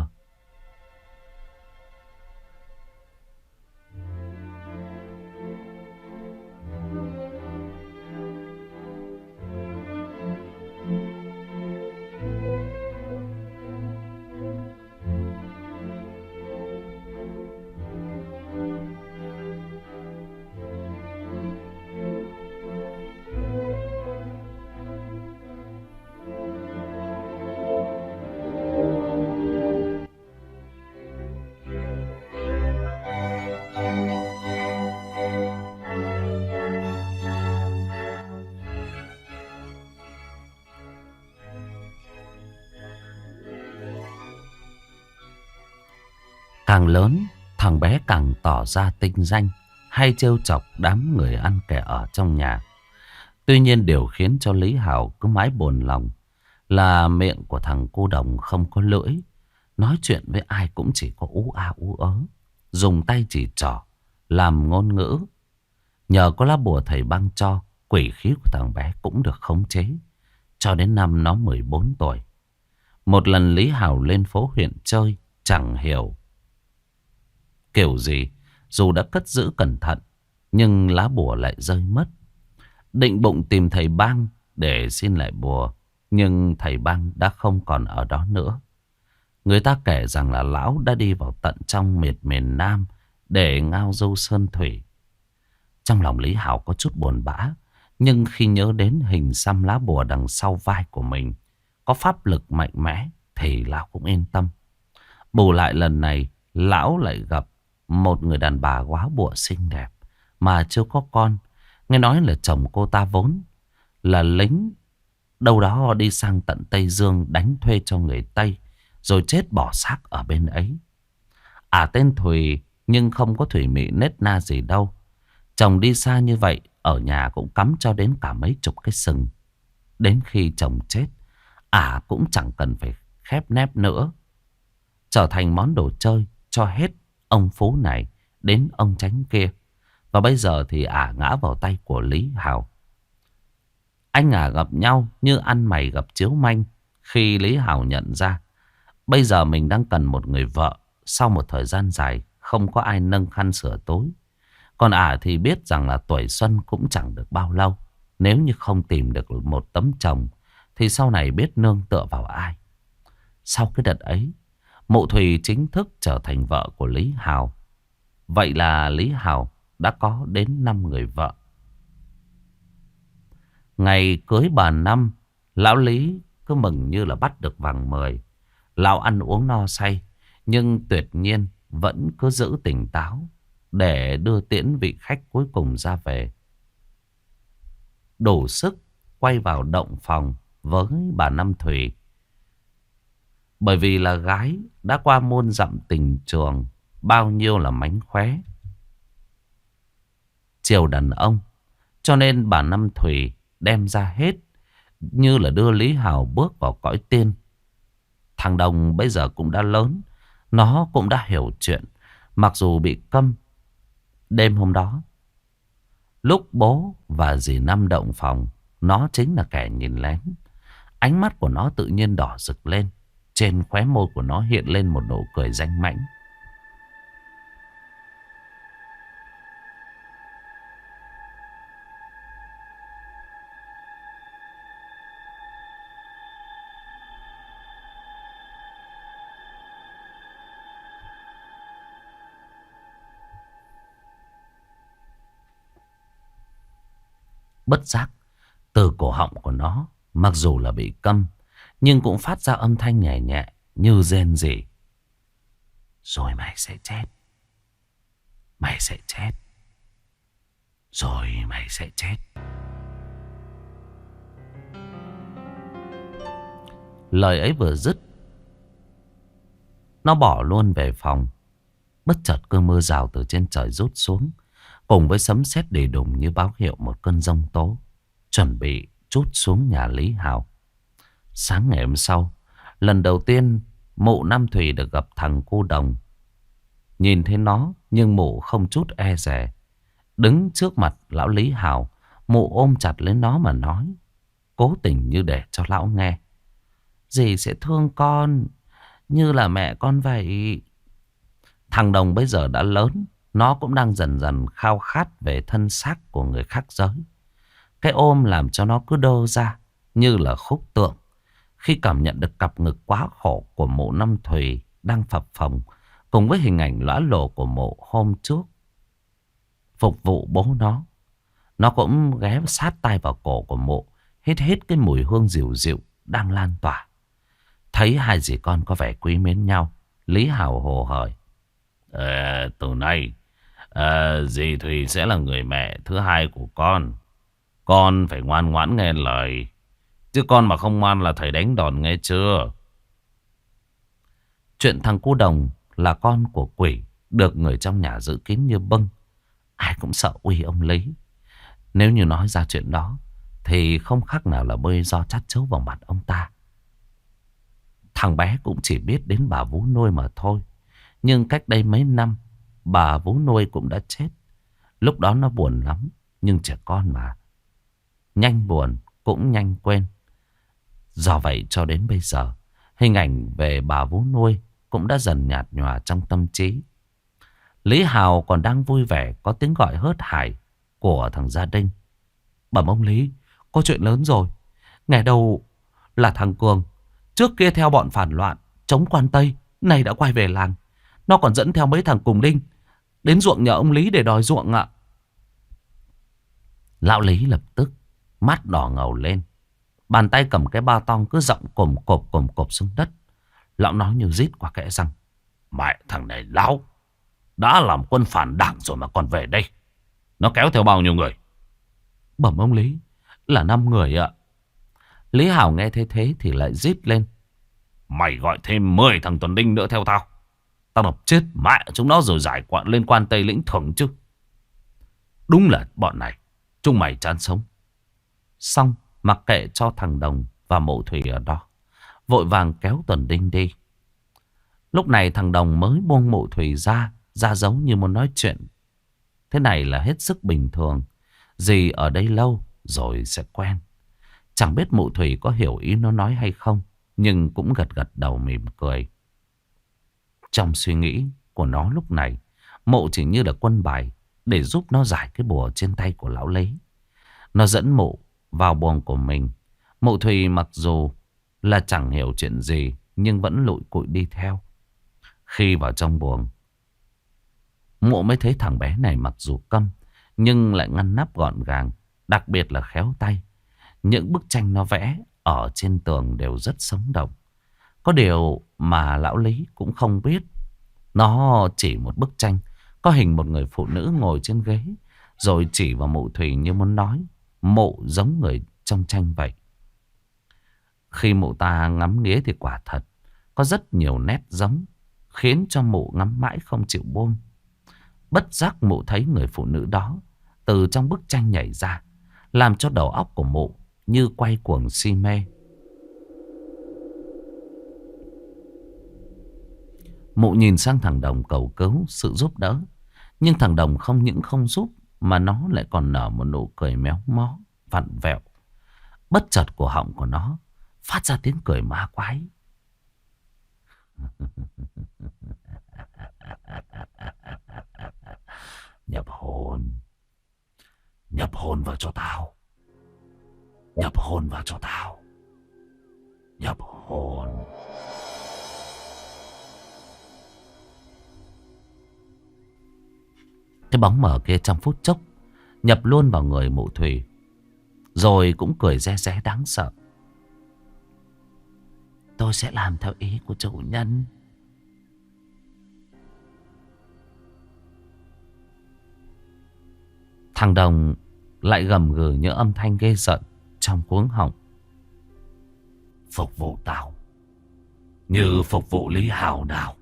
Càng lớn, thằng bé càng tỏ ra tinh danh, hay trêu chọc đám người ăn kẻ ở trong nhà. Tuy nhiên điều khiến cho Lý Hào cứ mãi buồn lòng là miệng của thằng cô đồng không có lưỡi. Nói chuyện với ai cũng chỉ có ú a ú ớ, dùng tay chỉ trỏ, làm ngôn ngữ. Nhờ có lá bùa thầy băng cho, quỷ khí của thằng bé cũng được khống chế. Cho đến năm nó 14 tuổi. Một lần Lý Hào lên phố huyện chơi, chẳng hiểu kiểu gì, dù đã cất giữ cẩn thận, nhưng lá bùa lại rơi mất. Định bụng tìm thầy bang để xin lại bùa, nhưng thầy bang đã không còn ở đó nữa. Người ta kể rằng là lão đã đi vào tận trong miền Nam để ngao du sơn thủy. Trong lòng Lý Hảo có chút buồn bã, nhưng khi nhớ đến hình xăm lá bùa đằng sau vai của mình có pháp lực mạnh mẽ thì lão cũng yên tâm. Bù lại lần này lão lại gặp một người đàn bà góa bụa xinh đẹp mà chưa có con. Nghe nói là chồng cô ta vốn là lính đâu đó đi sang tận Tây Dương đánh thuê cho người Tây, rồi chết bỏ xác ở bên ấy. Tên Thùy nhưng không có thủy mị nết na gì đâu. Chồng đi xa như vậy, ở nhà cũng cắm cho đến cả mấy chục cái sừng. Đến khi chồng chết, cũng chẳng cần phải khép nép nữa, trở thành món đồ chơi cho hết ông Phú này đến ông Chánh kia. Và bây giờ thì ngã vào tay của Lý Hào. Anh gặp nhau như ăn mày gặp chiếu manh, khi Lý Hào nhận ra bây giờ mình đang cần một người vợ. Sau một thời gian dài không có ai nâng khăn sửa tối. Còn thì biết rằng là tuổi xuân cũng chẳng được bao lâu. Nếu như không tìm được một tấm chồng thì sau này biết nương tựa vào ai. Sau cái đợt ấy, Mụ Thùy chính thức trở thành vợ của Lý Hào. Vậy là Lý Hào đã có đến 5 người vợ. Ngày cưới bà Năm, lão Lý cứ mừng như là bắt được vàng 10. Lão ăn uống no say, nhưng tuyệt nhiên vẫn cứ giữ tỉnh táo để đưa tiễn vị khách cuối cùng ra về. Đủ sức quay vào động phòng với bà Năm Thùy. Bởi vì là gái đã qua muôn dặm tình trường, bao nhiêu là mánh khóe chiều đàn ông, cho nên bà Năm Thùy đem ra hết, như là đưa Lý Hào bước vào cõi tiên. Thằng Đồng bây giờ cũng đã lớn, nó cũng đã hiểu chuyện, mặc dù bị câm. Đêm hôm đó, lúc bố và dì Năm động phòng, nó chính là kẻ nhìn lén. Ánh mắt của nó tự nhiên đỏ rực lên, trên khóe môi của nó hiện lên một nụ cười danh mãnh. Bất giác, từ cổ họng của nó, mặc dù là bị câm, nhưng cũng phát ra âm thanh nhẹ nhẹ như rên rỉ. Rồi mày sẽ chết. Mày sẽ chết. Rồi mày sẽ chết. Lời ấy vừa dứt, nó bỏ luôn về phòng. Bất chợt cơn mưa rào từ trên trời rút xuống, cùng với sấm sét đầy đùng như báo hiệu một cơn giông tố chuẩn bị trút xuống nhà Lý Hào. Sáng ngày hôm sau, lần đầu tiên mụ Năm Thùy được gặp thằng cô đồng. Nhìn thấy nó nhưng mụ không chút e dè. Đứng trước mặt lão Lý Hào, mụ ôm chặt lấy nó mà nói, cố tình như để cho lão nghe. Dì sẽ thương con như là mẹ con vậy. Thằng Đồng bây giờ đã lớn, nó cũng đang dần dần khao khát về thân xác của người khác giới. Cái ôm làm cho nó cứ đơ ra như là khúc tượng khi cảm nhận được cặp ngực quá khổ của mụ Năm Thùy đang phập phồng, cùng với hình ảnh lõa lồ của mụ hôm trước phục vụ bố nó. Nó cũng ghé sát tai vào cổ của mụ, hít hít cái mùi hương dịu dịu đang lan tỏa. Thấy hai dì con có vẻ quý mến nhau, Lý Hào hồ hởi. Từ nay dì Thùy sẽ là người mẹ thứ hai của con. Con phải ngoan ngoãn nghe lời, chứ con mà không ngoan là thầy đánh đòn nghe chưa. Chuyện thằng cu đồng là con của quỷ, được người trong nhà giữ kín như bưng. Ai cũng sợ uy ông Lý. Nếu như nói ra chuyện đó thì không khác nào là bơi do chát chấu vào mặt ông ta. Thằng bé cũng chỉ biết đến bà vú nuôi mà thôi. Nhưng cách đây mấy năm, bà vú nuôi cũng đã chết. Lúc đó nó buồn lắm, nhưng trẻ con mà, nhanh buồn cũng nhanh quên. Do vậy cho đến bây giờ, hình ảnh về bà vú nuôi cũng đã dần nhạt nhòa trong tâm trí. Lý Hào còn đang vui vẻ, có tiếng gọi hớt hải của thằng Gia Đinh. Bẩm ông Lý, có chuyện lớn rồi. Ngày đầu là thằng Cường, trước kia theo bọn phản loạn chống quan Tây, nay đã quay về làng. Nó còn dẫn theo mấy thằng cùng đinh đến ruộng nhờ ông Lý để đòi ruộng ạ. Lão Lý lập tức mắt đỏ ngầu lên. Bàn tay cầm cái ba tong cứ giọng cồm cộp xuống đất. Lão nói như rít qua kẽ răng. Mẹ thằng này lão đã làm quân phản đảng rồi mà còn về đây. Nó kéo theo bao nhiêu người? Bẩm ông Lý, là 5 người ạ. Lý Hảo nghe thế thì lại rít lên. Mày gọi thêm 10 thằng tuần đinh nữa theo tao. Tao đập chết mẹ chúng nó rồi giải quạn lên quan Tây lĩnh thưởng chứ. Đúng là bọn này chúng mày chán sống. Xong mặc kệ cho thằng Đồng và Mộ Thủy ở đó, vội vàng kéo tuần đinh đi. Lúc này thằng Đồng mới buông Mộ Thủy ra dấu như muốn nói chuyện. Thế này là hết sức bình thường. Dì ở đây lâu rồi sẽ quen. Chẳng biết Mộ Thủy có hiểu ý nó nói hay không, nhưng cũng gật gật đầu mỉm cười. Trong suy nghĩ của nó lúc này, Mộ chỉ như là quân bài để giúp nó giải cái bùa trên tay của lão Lý. Nó dẫn Mộ vào buồng của mình. Mộ Thủy mặc dù là chẳng hiểu chuyện gì, nhưng vẫn lụi cụi đi theo. Khi vào trong buồng, Mộ mới thấy thằng bé này mặc dù câm, nhưng lại ngăn nắp gọn gàng, đặc biệt là khéo tay. Những bức tranh nó vẽ ở trên tường đều rất sống động. Có điều mà lão Lý cũng không biết. Nó chỉ một bức tranh có hình một người phụ nữ ngồi trên ghế, rồi chỉ vào Mộ Thủy như muốn nói Mộ giống người trong tranh vậy. Khi Mộ ta ngắm nghía thì quả thật có rất nhiều nét giống, khiến cho Mộ ngắm mãi không chịu buông. Bất giác Mộ thấy người phụ nữ đó từ trong bức tranh nhảy ra, làm cho đầu óc của Mộ như quay cuồng si mê. Mộ nhìn sang thằng Đồng cầu cứu sự giúp đỡ. Nhưng thằng Đồng không những không giúp, mà nó lại còn nở một nụ cười méo mó, vặn vẹo. Bất chợt cổ họng của nó phát ra tiếng cười ma quái. Nhập hồn. Nhập hồn vào cho tao. Nhập hồn vào cho tao. Nhập hồn. Cái bóng mờ kia trong phút chốc nhập luôn vào người Mộ Thủy, rồi cũng cười re ré đáng sợ. Tôi sẽ làm theo ý của chủ nhân. Thằng Đồng lại gầm gừ những âm thanh ghê sợ trong cuống họng. Phục vụ tao như phục vụ Lý Hào nào.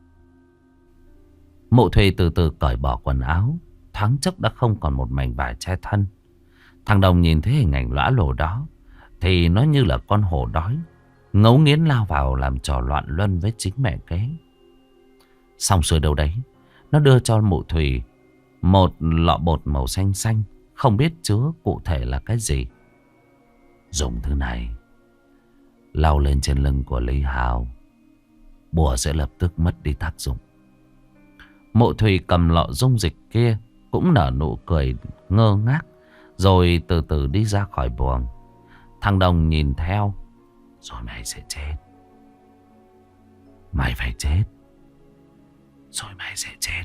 Mộ Thủy từ từ cởi bỏ quần áo, thoáng chốc đã không còn một mảnh vải che thân. Thằng Đồng nhìn thấy hình ảnh lõa lồ đó thì nó như là con hổ đói, ngấu nghiến lao vào làm trò loạn luân với chính mẹ kế. Xong xuôi đâu đấy, nó đưa cho Mộ Thủy một lọ bột màu xanh xanh, không biết chứa cụ thể là cái gì. Dùng thứ này lau lên trên lưng của Lý Hào, bùa sẽ lập tức mất đi tác dụng. Mộ Thủy cầm lọ dung dịch kia cũng nở nụ cười ngơ ngác, rồi từ từ đi ra khỏi buồng. Thằng Đồng nhìn theo. Rồi mày sẽ chết. Mày phải chết. Rồi mày sẽ chết.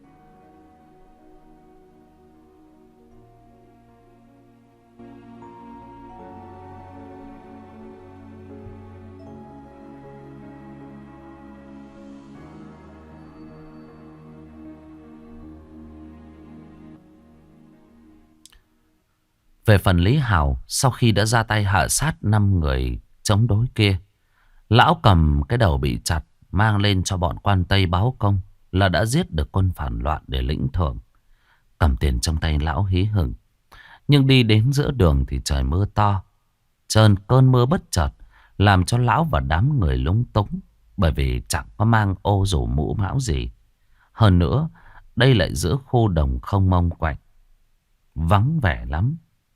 Về phần Lý Hào, sau khi đã ra tay hạ sát 5 người chống đối kia, lão cầm cái đầu bị chặt mang lên cho bọn quan Tây báo công là đã giết được quân phản loạn để lĩnh thưởng. Cầm tiền trong tay lão hí hửng. Nhưng đi đến giữa đường thì trời mưa to. Cơn mưa bất chợt làm cho lão và đám người lúng túng, bởi vì chẳng có mang ô dù mũ mão gì. Hơn nữa, đây lại giữa khu đồng không mông quạnh, vắng vẻ lắm.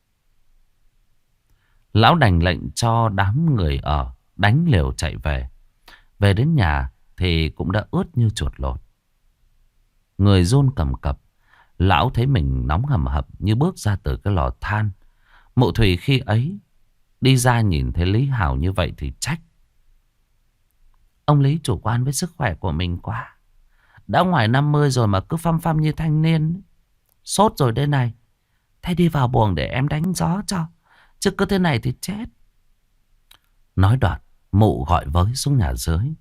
Lão đành lệnh cho đám người ở đánh liều chạy về. Về đến nhà thì cũng đã ướt như chuột lột. Người run cầm cập. Lão thấy mình nóng hầm hập như bước ra từ cái lò than. Mụ Thùy khi ấy đi ra nhìn thấy Lý Hào như vậy thì trách. Ông Lý chủ quan với sức khỏe của mình quá. Đã ngoài 50 rồi mà cứ phăm phăm như thanh niên. Sốt rồi đây này. Thế đi vào buồng để em đánh gió cho. Chứ cứ thế này thì chết. Nói đoạn, mụ gọi với xuống nhà dưới.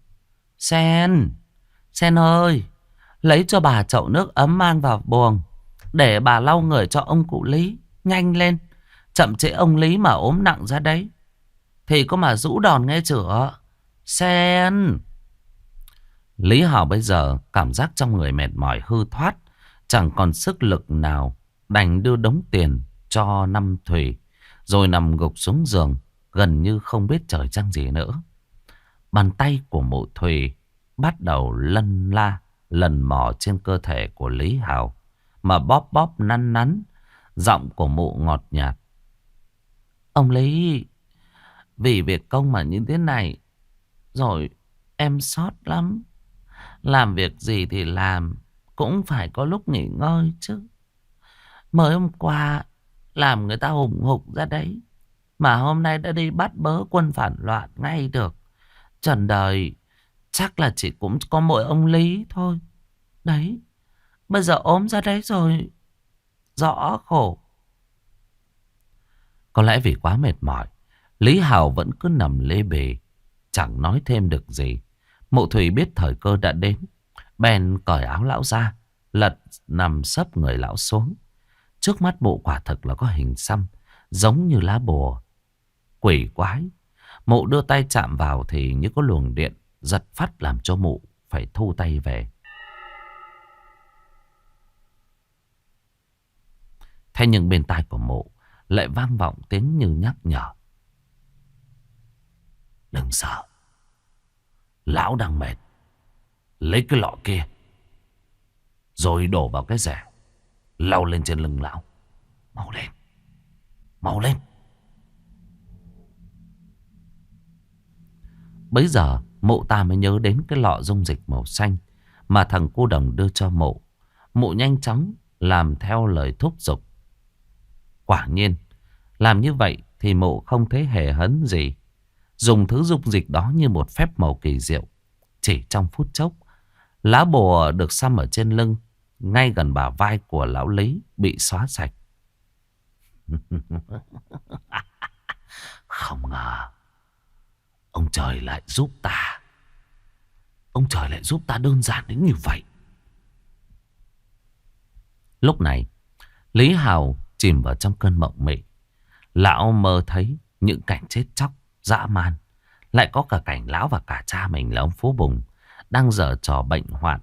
Sen ơi, lấy cho bà chậu nước ấm mang vào buồng, để bà lau người cho ông cụ Lý. Nhanh lên, chậm trễ ông Lý mà ốm nặng ra đấy thì có mà rũ đòn nghe chửa. Sen. Lý Hào bây giờ cảm giác trong người mệt mỏi hư thoát, chẳng còn sức lực nào, đành đưa đống tiền cho năm Thùy, rồi nằm gục xuống giường, gần như không biết trời trăng gì nữa. Bàn tay của mụ Thùy bắt đầu lân la, lần mò trên cơ thể của Lý Hào, mà bóp bóp nắn nắn. Giọng của mụ ngọt nhạt. Ông Lý, vì việc công mà như thế này, rồi em sót lắm. Làm việc gì thì làm, cũng phải có lúc nghỉ ngơi chứ. Mới hôm qua làm người ta hùng hục ra đấy, mà hôm nay đã đi bắt bớ quân phản loạn ngay được. Trần đời chắc là chỉ cũng có mỗi ông Lý thôi. Đấy, bây giờ ốm ra đấy rồi, rõ khổ. Có lẽ vì quá mệt mỏi, Lý Hào vẫn cứ nằm lê bề, chẳng nói thêm được gì. Mụ Thùy biết thời cơ đã đến, bèn cởi áo lão ra, lật nằm sấp người lão xuống. Trước mắt mụ quả thực là có hình xăm, giống như lá bùa. Quỷ quái. Mụ đưa tay chạm vào thì như có luồng điện giật phắt, làm cho mụ phải thu tay về. Thế nhưng bên tai của mụ lại vang vọng tiếng như nhắc nhở. Đừng sợ, lão đang mệt. Lấy cái lọ kia, rồi đổ vào cái rẻ, lau lên trên lưng lão. Mau lên, mau lên. Bấy giờ mụ ta mới nhớ đến cái lọ dung dịch màu xanh mà thằng cu đồng đưa cho mụ. Mụ nhanh chóng làm theo lời thúc giục. Quả nhiên, làm như vậy thì mụ không thấy hề hấn gì. Dùng thứ dung dịch đó như một phép màu kỳ diệu. Chỉ trong phút chốc, lá bùa được xăm ở trên lưng, ngay gần bả vai của lão Lý, bị xóa sạch. Không ngờ ông trời lại giúp ta. Ông trời lại giúp ta đơn giản đến như vậy. Lúc này, Lý Hào chìm vào trong cơn mộng mị. Lão mơ thấy những cảnh chết chóc, dã man. Lại có cả cảnh lão và cả cha mình là ông Phú Bùng đang giở trò bệnh hoạn.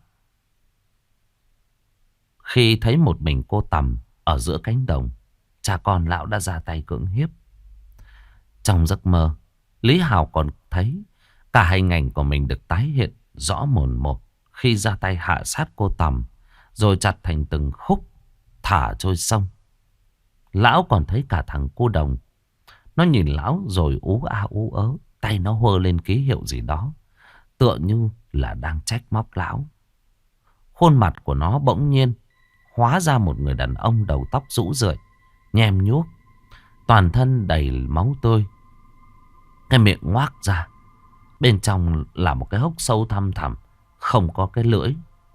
Khi thấy một mình cô Tầm ở giữa cánh đồng, cha con lão đã ra tay cưỡng hiếp. Trong giấc mơ, Lý Hào còn thấy cả hình ảnh của mình được tái hiện rõ mồn một khi ra tay hạ sát cô Tầm, rồi chặt thành từng khúc thả trôi sông. Lão còn thấy cả thằng cu đồng. Nó nhìn lão rồi ú a ú ớ, tay nó hơ lên ký hiệu gì đó, tựa như là đang trách móc lão. Khuôn mặt của nó bỗng nhiên hóa ra một người đàn ông đầu tóc rũ rượi, nhem nhuốc, toàn thân đầy máu tươi. Cái miệng ngoác ra, bên trong là một cái hốc sâu thăm thẳm, không có cái lưỡi.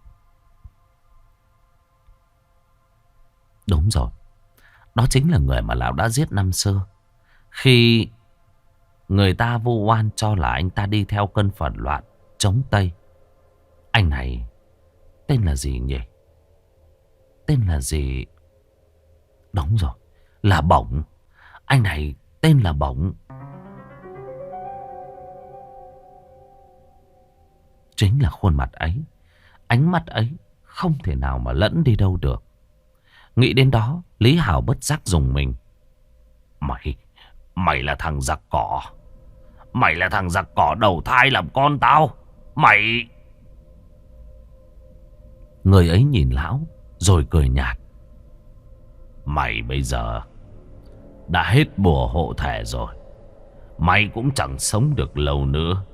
Đúng rồi, đó chính là người mà lão đã giết năm xưa, khi người ta vu oan cho là anh ta đi theo cơn phản loạn chống Tây. Anh này tên là gì nhỉ? Tên là gì? Đúng rồi, là Bổng. Anh này tên là Bổng. chính là khuôn mặt ấy. Ánh mắt ấy không thể nào mà lẫn đi đâu được. Nghĩ đến đó, Lý Hào bất giác dùng mình. Mày là thằng giặc cỏ. Mày là thằng giặc cỏ đầu thai làm con tao. Mày... Người ấy nhìn lão rồi cười nhạt. Mày bây giờ đã hết bùa hộ thể rồi. Mày cũng chẳng sống được lâu nữa.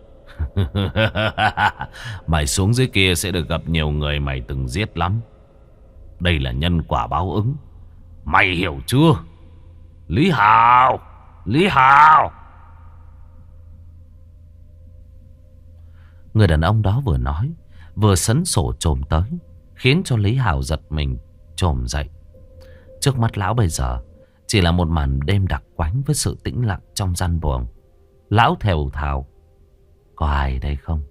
Mày xuống dưới kia sẽ được gặp nhiều người mày từng giết lắm. Đây là nhân quả báo ứng. Mày hiểu chưa? Lý Hào! Lý Hào! Người đàn ông đó vừa nói, vừa sấn sổ chồm tới, khiến cho Lý Hào giật mình chồm dậy. Trước mắt lão bây giờ chỉ là một màn đêm đặc quánh với sự tĩnh lặng trong gian buồng. Lão thều thào. Có ai đây không?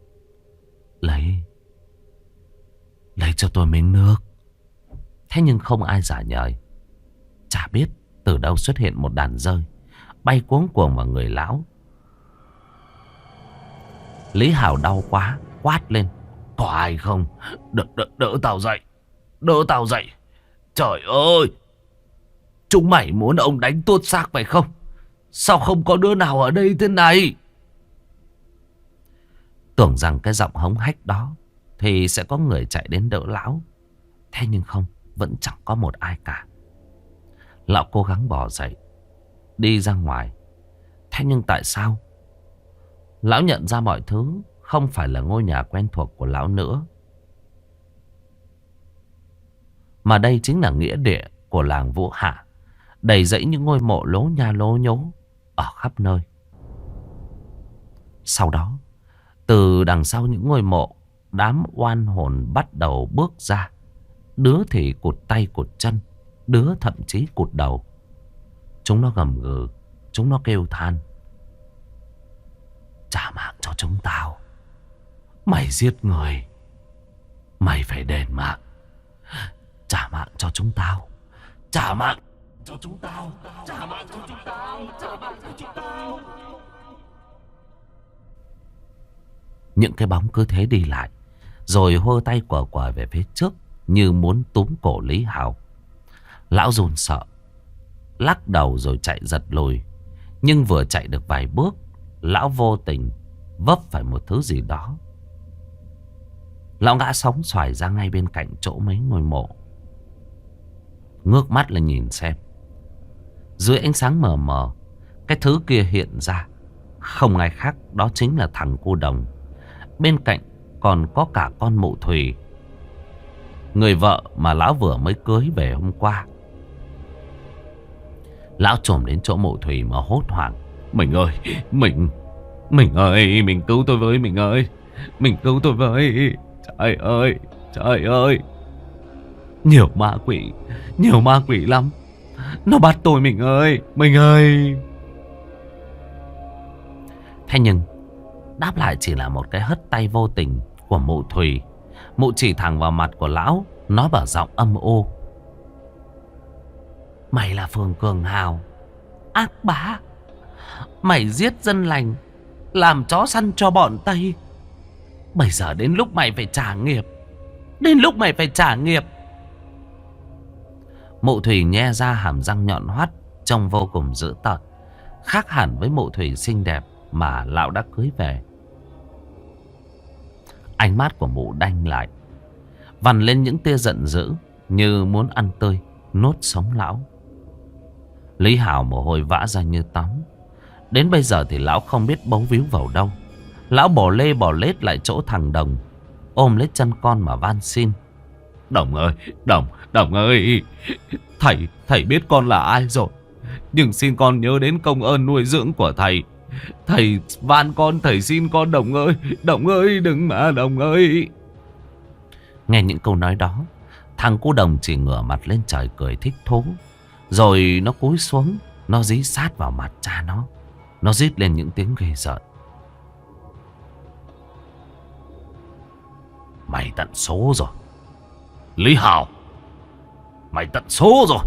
Lấy cho tôi miếng nước. Thế nhưng không ai trả lời. Chả biết từ đâu xuất hiện một đàn dơi bay cuống cuồng vào người lão. Lý Hào đau quá, quát lên. Có ai không? Đỡ tao dậy. Đỡ tao dậy. Trời ơi! Chúng mày muốn ông đánh tuốt xác phải không? Sao không có đứa nào ở đây thế này? Tưởng rằng cái giọng hống hách đó thì sẽ có người chạy đến đỡ lão. Thế nhưng không, vẫn chẳng có một ai cả. Lão cố gắng bỏ dậy, đi ra ngoài. Thế nhưng tại sao? Lão nhận ra mọi thứ không phải là ngôi nhà quen thuộc của lão nữa, mà đây chính là nghĩa địa của làng Vũ Hạ, đầy dẫy những ngôi mộ lố nha lố nhố ở khắp nơi. Sau đó, từ đằng sau những ngôi mộ, đám oan hồn bắt đầu bước ra. Đứa thì cụt tay cụt chân, đứa thậm chí cụt đầu. Chúng nó gầm gừ, chúng nó kêu than. Trả mạng cho chúng tao. Mày giết người, mày phải đền mạng. Trả mạng cho chúng tao. Trả mạng cho chúng tao. Trả mạng cho chúng tao. Trả mạng cho chúng tao. Những cái bóng cứ thế đi lại, rồi hơ tay quờ quờ về phía trước, như muốn túm cổ Lý Hào. Lão run sợ, lắc đầu rồi chạy giật lùi. Nhưng vừa chạy được vài bước, lão vô tình vấp phải một thứ gì đó. Lão ngã sóng xoài ra ngay bên cạnh chỗ mấy ngôi mộ. Ngước mắt lên nhìn xem. Dưới ánh sáng mờ mờ, cái thứ kia hiện ra không ai khác, đó chính là thằng cu Đồng. Bên cạnh còn có cả con Mụ Thùy, người vợ mà lão vừa mới cưới về hôm qua. Lão trồm đến chỗ Mụ Thùy mà hốt hoảng. Mình ơi, mình ơi, mình cứu tôi với, mình ơi, mình cứu tôi với. Trời ơi, trời ơi, nhiều ma quỷ lắm. Nó bắt tôi, mình ơi, mình ơi. Thế nhưng đáp lại chỉ là một cái hất tay vô tình của Mụ Thùy. Mụ chỉ thẳng vào mặt của lão, nói bằng giọng âm u. Mày là Phường Cường Hào, ác bá. Mày giết dân lành, làm chó săn cho bọn Tây. Bây giờ đến lúc mày phải trả nghiệp. Đến lúc mày phải trả nghiệp. Mụ Thùy nhe ra hàm răng nhọn hoắt, trông vô cùng dữ tợn, khác hẳn với Mụ Thùy xinh đẹp mà lão đã cưới về. Ánh mắt của mụ đanh lại, vằn lên những tia giận dữ, như muốn ăn tươi nuốt sống lão. Lý Hào mồ hôi vã ra như tắm. Đến bây giờ thì lão không biết bấu víu vào đâu. Lão bò lê bò lết lại chỗ thằng Đồng, ôm lấy chân con mà van xin. Đồng ơi, Đồng ơi, thầy biết con là ai rồi, nhưng xin con nhớ đến công ơn nuôi dưỡng của thầy. Thầy van con, thầy xin con, Đồng ơi, đừng mà, Đồng ơi. Nghe những câu nói đó, thằng cu Đồng chỉ ngửa mặt lên trời cười thích thú. Rồi nó cúi xuống, nó dí sát vào mặt cha nó. Nó rít lên những tiếng ghê rợn. Mày tận số rồi, Lý Hào. Mày tận số rồi.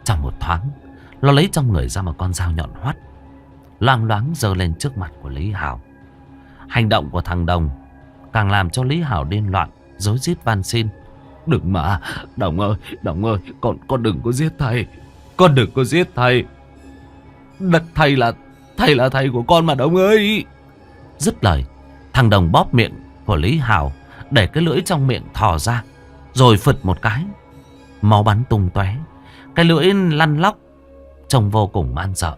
Trong một thoáng, nó lấy trong người ra một con dao nhọn hoắt, loang loáng giơ lên trước mặt của Lý Hào. Hành động của thằng Đồng càng làm cho Lý Hào điên loạn, rối rít van xin: "Đừng mà, Đồng ơi, con đừng có giết thầy. Con đừng có giết thầy. Thầy là thầy của con mà Đồng ơi." Dứt lời, thằng Đồng bóp miệng của Lý Hào, để cái lưỡi trong miệng thò ra, rồi phụt một cái, máu bắn tung tóe. Cái lưỡi lăn lóc, trông vô cùng man sợ.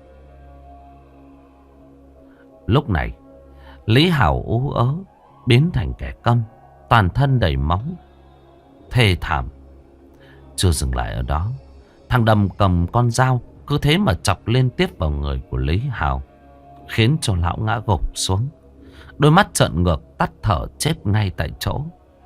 Lúc này, Lý Hào ú ớ, biến thành kẻ câm, toàn thân đầy máu, thê thảm. Chưa dừng lại ở đó, thằng Đầm cầm con dao cứ thế mà chọc liên tiếp vào người của Lý Hào, khiến cho lão ngã gục xuống. Đôi mắt trợn ngược, tắt thở chết ngay tại chỗ.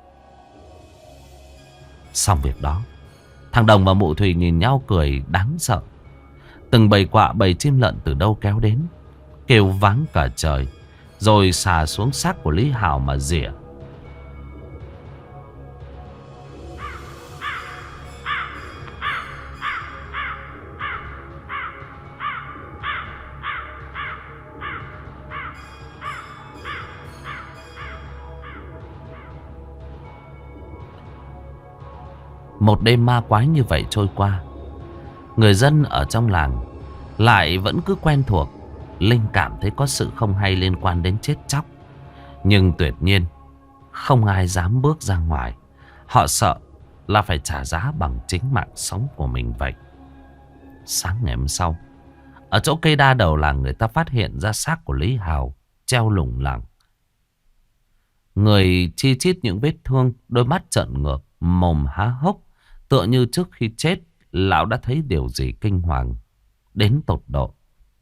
Xong việc đó, thằng Đồng và Mụ Thùy nhìn nhau cười đáng sợ. Từng bầy quạ bầy chim lợn từ đâu kéo đến, kêu váng cả trời, rồi xà xuống xác của Lý Hào mà rỉa. Một đêm ma quái như vậy trôi qua, người dân ở trong làng lại vẫn cứ quen thuộc, linh cảm thấy có sự không hay liên quan đến chết chóc. Nhưng tuyệt nhiên không ai dám bước ra ngoài. Họ sợ là phải trả giá bằng chính mạng sống của mình vậy. Sáng ngày hôm sau, ở chỗ cây đa đầu làng, người ta phát hiện ra xác của Lý Hào treo lủng lẳng. Người chi chít những vết thương, đôi mắt trợn ngược, mồm há hốc, tựa như trước khi chết lão đã thấy điều gì kinh hoàng đến tột độ.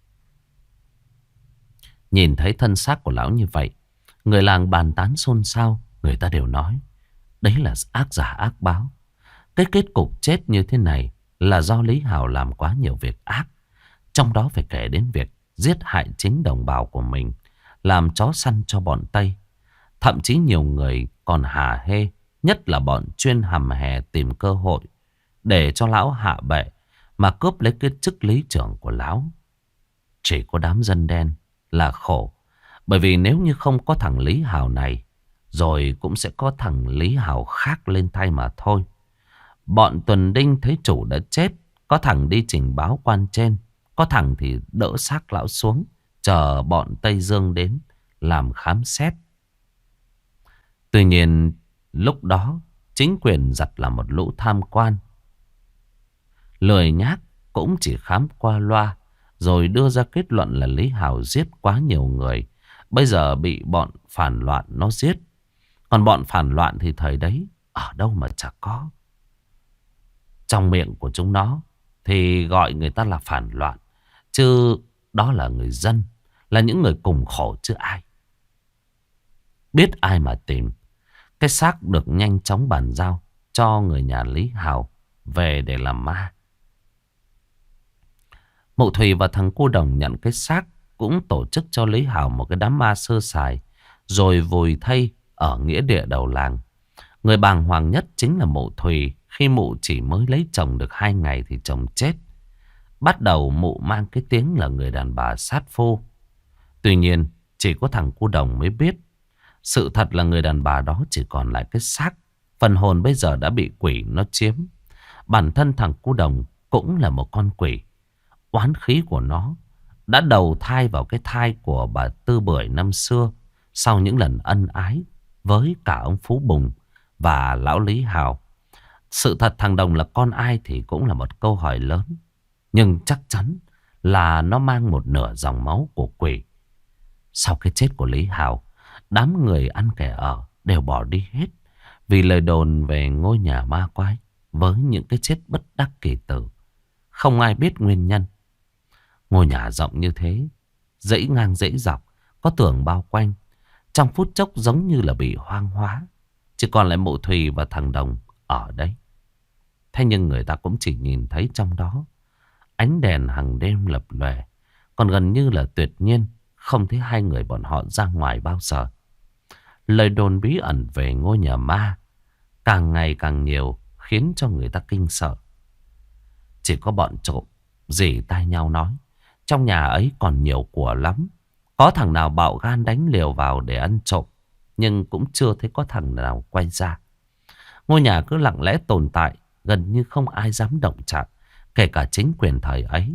Nhìn thấy thân xác của lão như vậy, người làng bàn tán xôn xao. Người ta đều nói đấy là ác giả ác báo. Cái kết cục chết như thế này là do Lý Hào làm quá nhiều việc ác, trong đó phải kể đến việc giết hại chính đồng bào của mình, làm chó săn cho bọn Tây. Thậm chí nhiều người còn hả hê, nhất là bọn chuyên hầm hè tìm cơ hội để cho lão hạ bệ mà cướp lấy cái chức lý trưởng của lão. Chỉ có đám dân đen là khổ, bởi vì nếu như không có thằng Lý Hào này, rồi cũng sẽ có thằng Lý Hào khác lên thay mà thôi. Bọn tuần đinh thấy chủ đã chết, có thằng đi trình báo quan trên, có thằng thì đỡ xác lão xuống, chờ bọn Tây Dương đến làm khám xét. Tuy nhiên lúc đó chính quyền giặt là một lũ tham quan, lười nhác, cũng chỉ khám qua loa rồi đưa ra kết luận là Lý Hào giết quá nhiều người, bây giờ bị bọn phản loạn nó giết. Còn bọn phản loạn thì thời đấy ở đâu mà chả có. Trong miệng của chúng nó thì gọi người ta là phản loạn, chứ đó là người dân, là những người cùng khổ chứ ai. Biết ai mà tìm. Cái xác được nhanh chóng bàn giao cho người nhà Lý Hào về để làm ma. Mụ Thùy và thằng Cu Đồng nhận cái xác, cũng tổ chức cho Lý Hào một cái đám ma sơ sài, rồi vùi thây ở nghĩa địa đầu làng. Người bàng hoàng nhất chính là Mụ Thùy. Khi mụ chỉ mới lấy chồng được 2 ngày thì chồng chết. Bắt đầu mụ mang cái tiếng là người đàn bà sát phu. Tuy nhiên chỉ có thằng Cu Đồng mới biết, sự thật là người đàn bà đó chỉ còn lại cái xác, phần hồn bây giờ đã bị quỷ nó chiếm. Bản thân thằng Cu Đồng cũng là một con quỷ. Oán khí của nó đã đầu thai vào cái thai của bà Tư Bưởi năm xưa, sau những lần ân ái với cả ông Phú Bùng và lão Lý Hào. Sự thật thằng Đồng là con ai thì cũng là một câu hỏi lớn, nhưng chắc chắn là nó mang một nửa dòng máu của quỷ. Sau cái chết của Lý Hào, đám người ăn kẻ ở đều bỏ đi hết, vì lời đồn về ngôi nhà ma quái với những cái chết bất đắc kỳ tử. Không ai biết nguyên nhân. Ngôi nhà rộng như thế, dãy ngang dãy dọc, có tường bao quanh, trong phút chốc giống như là bị hoang hóa. Chỉ còn lại Mụ Thùy và thằng Đồng ở đấy. Thế nhưng người ta cũng chỉ nhìn thấy trong đó ánh đèn hàng đêm lập lòe, còn gần như là tuyệt nhiên không thấy hai người bọn họ ra ngoài bao giờ. Lời đồn bí ẩn về ngôi nhà ma càng ngày càng nhiều, khiến cho người ta kinh sợ. Chỉ có bọn trộm rỉ tai nhau nói trong nhà ấy còn nhiều của lắm. Có thằng nào bạo gan đánh liều vào để ăn trộm, nhưng cũng chưa thấy có thằng nào quay ra. Ngôi nhà cứ lặng lẽ tồn tại, gần như không ai dám động chạm, kể cả chính quyền thời ấy.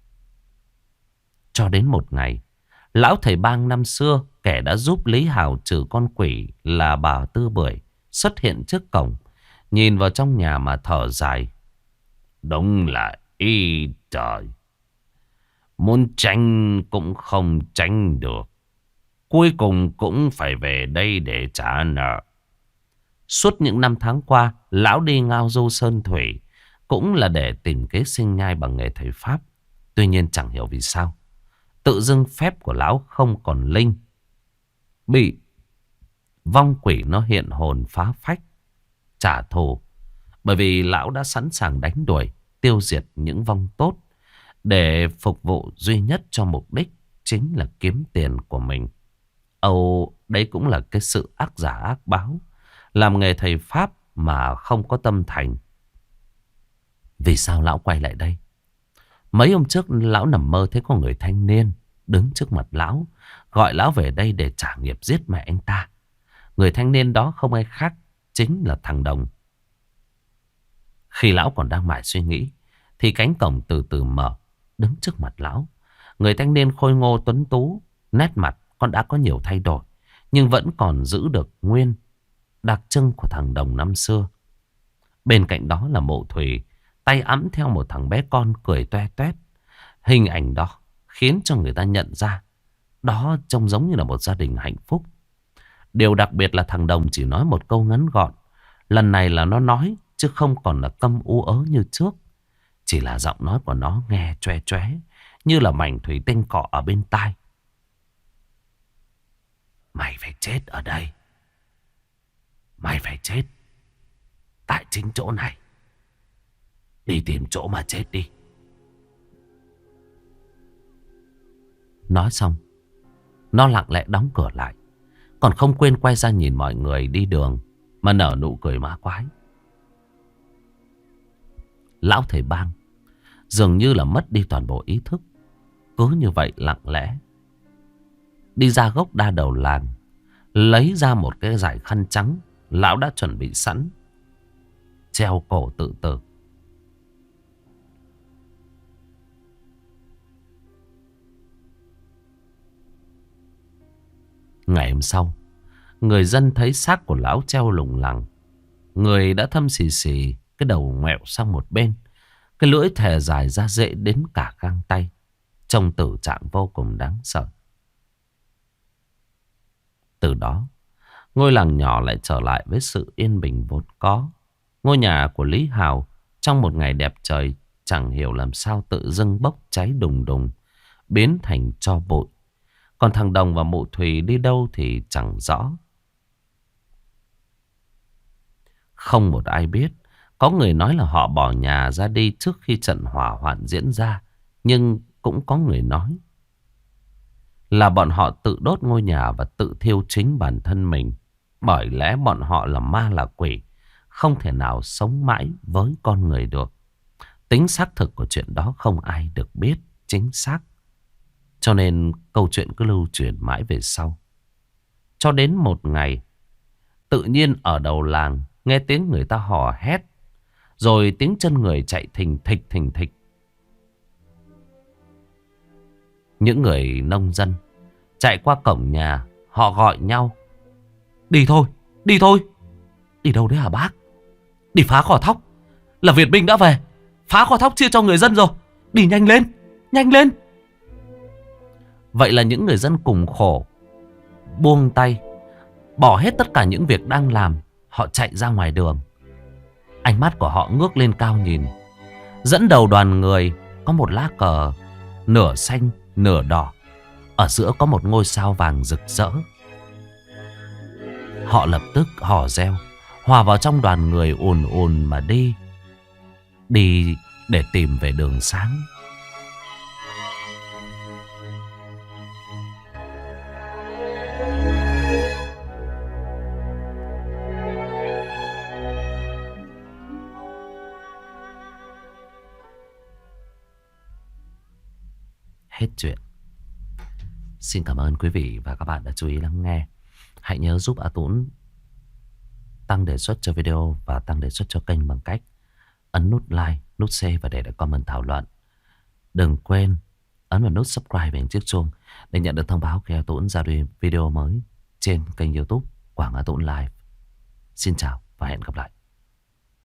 Cho đến một ngày, lão thầy bang năm xưa, kẻ đã giúp Lý Hào trừ con quỷ là bà Tư Bưởi, xuất hiện trước cổng, nhìn vào trong nhà mà thở dài. Đúng là y trời, muốn tránh cũng không tránh được, cuối cùng cũng phải về đây để trả nợ. Suốt những năm tháng qua, lão đi ngao du sơn thủy cũng là để tìm kế sinh nhai bằng nghề thầy pháp. Tuy nhiên chẳng hiểu vì sao, tự dưng phép của lão không còn linh, bị vong quỷ nó hiện hồn phá phách trả thù. Bởi vì lão đã sẵn sàng đánh đuổi, tiêu diệt những vong tốt để phục vụ duy nhất cho mục đích chính là kiếm tiền của mình. Âu, đấy cũng là cái sự ác giả ác báo, làm nghề thầy pháp mà không có tâm thành. Vì sao lão quay lại đây? Mấy hôm trước lão nằm mơ thấy có người thanh niên đứng trước mặt lão, gọi lão về đây để trả nghiệp giết mẹ anh ta. Người thanh niên đó không ai khác, chính là thằng Đồng. Khi lão còn đang mải suy nghĩ, thì cánh cổng từ từ mở. Đứng trước mặt lão, người thanh niên khôi ngô tuấn tú, nét mặt con đã có nhiều thay đổi, nhưng vẫn còn giữ được nguyên đặc trưng của thằng Đồng năm xưa. Bên cạnh đó là Mộ Thùy, tay ẵm theo một thằng bé con cười toe toét. Hình ảnh đó khiến cho người ta nhận ra đó trông giống như là một gia đình hạnh phúc. Điều đặc biệt là thằng Đồng chỉ nói một câu ngắn gọn. Lần này là nó nói, chứ không còn là câm u ớ như trước. Chỉ là giọng nói của nó nghe choe choé, như là mảnh thủy tinh cọ ở bên tai. Mày phải chết ở đây. Mày phải chết tại chính chỗ này. Đi tìm chỗ mà chết đi. Nói xong, nó lặng lẽ đóng cửa lại, còn không quên quay ra nhìn mọi người đi đường mà nở nụ cười ma quái. Lão thầy bang dường như là mất đi toàn bộ ý thức. Cứ như vậy lặng lẽ đi ra gốc đa đầu làng, lấy ra một cái dải khăn trắng lão đã chuẩn bị sẵn, treo cổ tự tử. Ngày hôm sau, người dân thấy xác của lão treo lủng lẳng. Người đã thâm xì xì, cái đầu ngoẹo sang một bên, cái lưỡi thè dài ra rễ đến cả găng tay, trông tử trạng vô cùng đáng sợ. Từ đó, ngôi làng nhỏ lại trở lại với sự yên bình vốn có. Ngôi nhà của Lý Hào trong một ngày đẹp trời chẳng hiểu làm sao tự dưng bốc cháy đùng đùng, biến thành tro bụi. Còn thằng Đồng và Mụ Thùy đi đâu thì chẳng rõ. Không một ai biết. Có người nói là họ bỏ nhà ra đi trước khi trận hỏa hoạn diễn ra. Nhưng cũng có người nói là bọn họ tự đốt ngôi nhà và tự thiêu chính bản thân mình. Bởi lẽ bọn họ là ma là quỷ, không thể nào sống mãi với con người được. Tính xác thực của chuyện đó không ai được biết chính xác. Cho nên câu chuyện cứ lưu truyền mãi về sau. Cho đến một ngày, tự nhiên ở đầu làng nghe tiếng người ta hò hét, rồi tiếng chân người chạy thình thịch thình thịch. Những người nông dân chạy qua cổng nhà, họ gọi nhau. Đi thôi, đi thôi. Đi đâu đấy hả bác? Đi phá kho thóc. Là Việt binh đã về, phá kho thóc chia cho người dân rồi. Đi nhanh lên, nhanh lên. Vậy là những người dân cùng khổ, buông tay, bỏ hết tất cả những việc đang làm. Họ chạy ra ngoài đường. Ánh mắt của họ ngước lên cao nhìn. Dẫn đầu đoàn người có một lá cờ nửa xanh nửa đỏ, ở giữa có một ngôi sao vàng rực rỡ. Họ lập tức hò reo, hòa vào trong đoàn người ùn ùn mà đi. Đi để tìm về đường sáng. hết chuyện. Xin cảm ơn quý vị và các bạn đã chú ý lắng nghe. Hãy nhớ giúp A Tũng tăng đề xuất cho video và tăng đề xuất cho kênh bằng cách ấn nút like, nút share và để lại comment thảo luận. Đừng quên ấn vào nút subscribe và chiếc chuông để nhận được thông báo khi A Tũng ra video mới trên kênh YouTube Quảng A Tũng Live. Xin chào và hẹn gặp lại.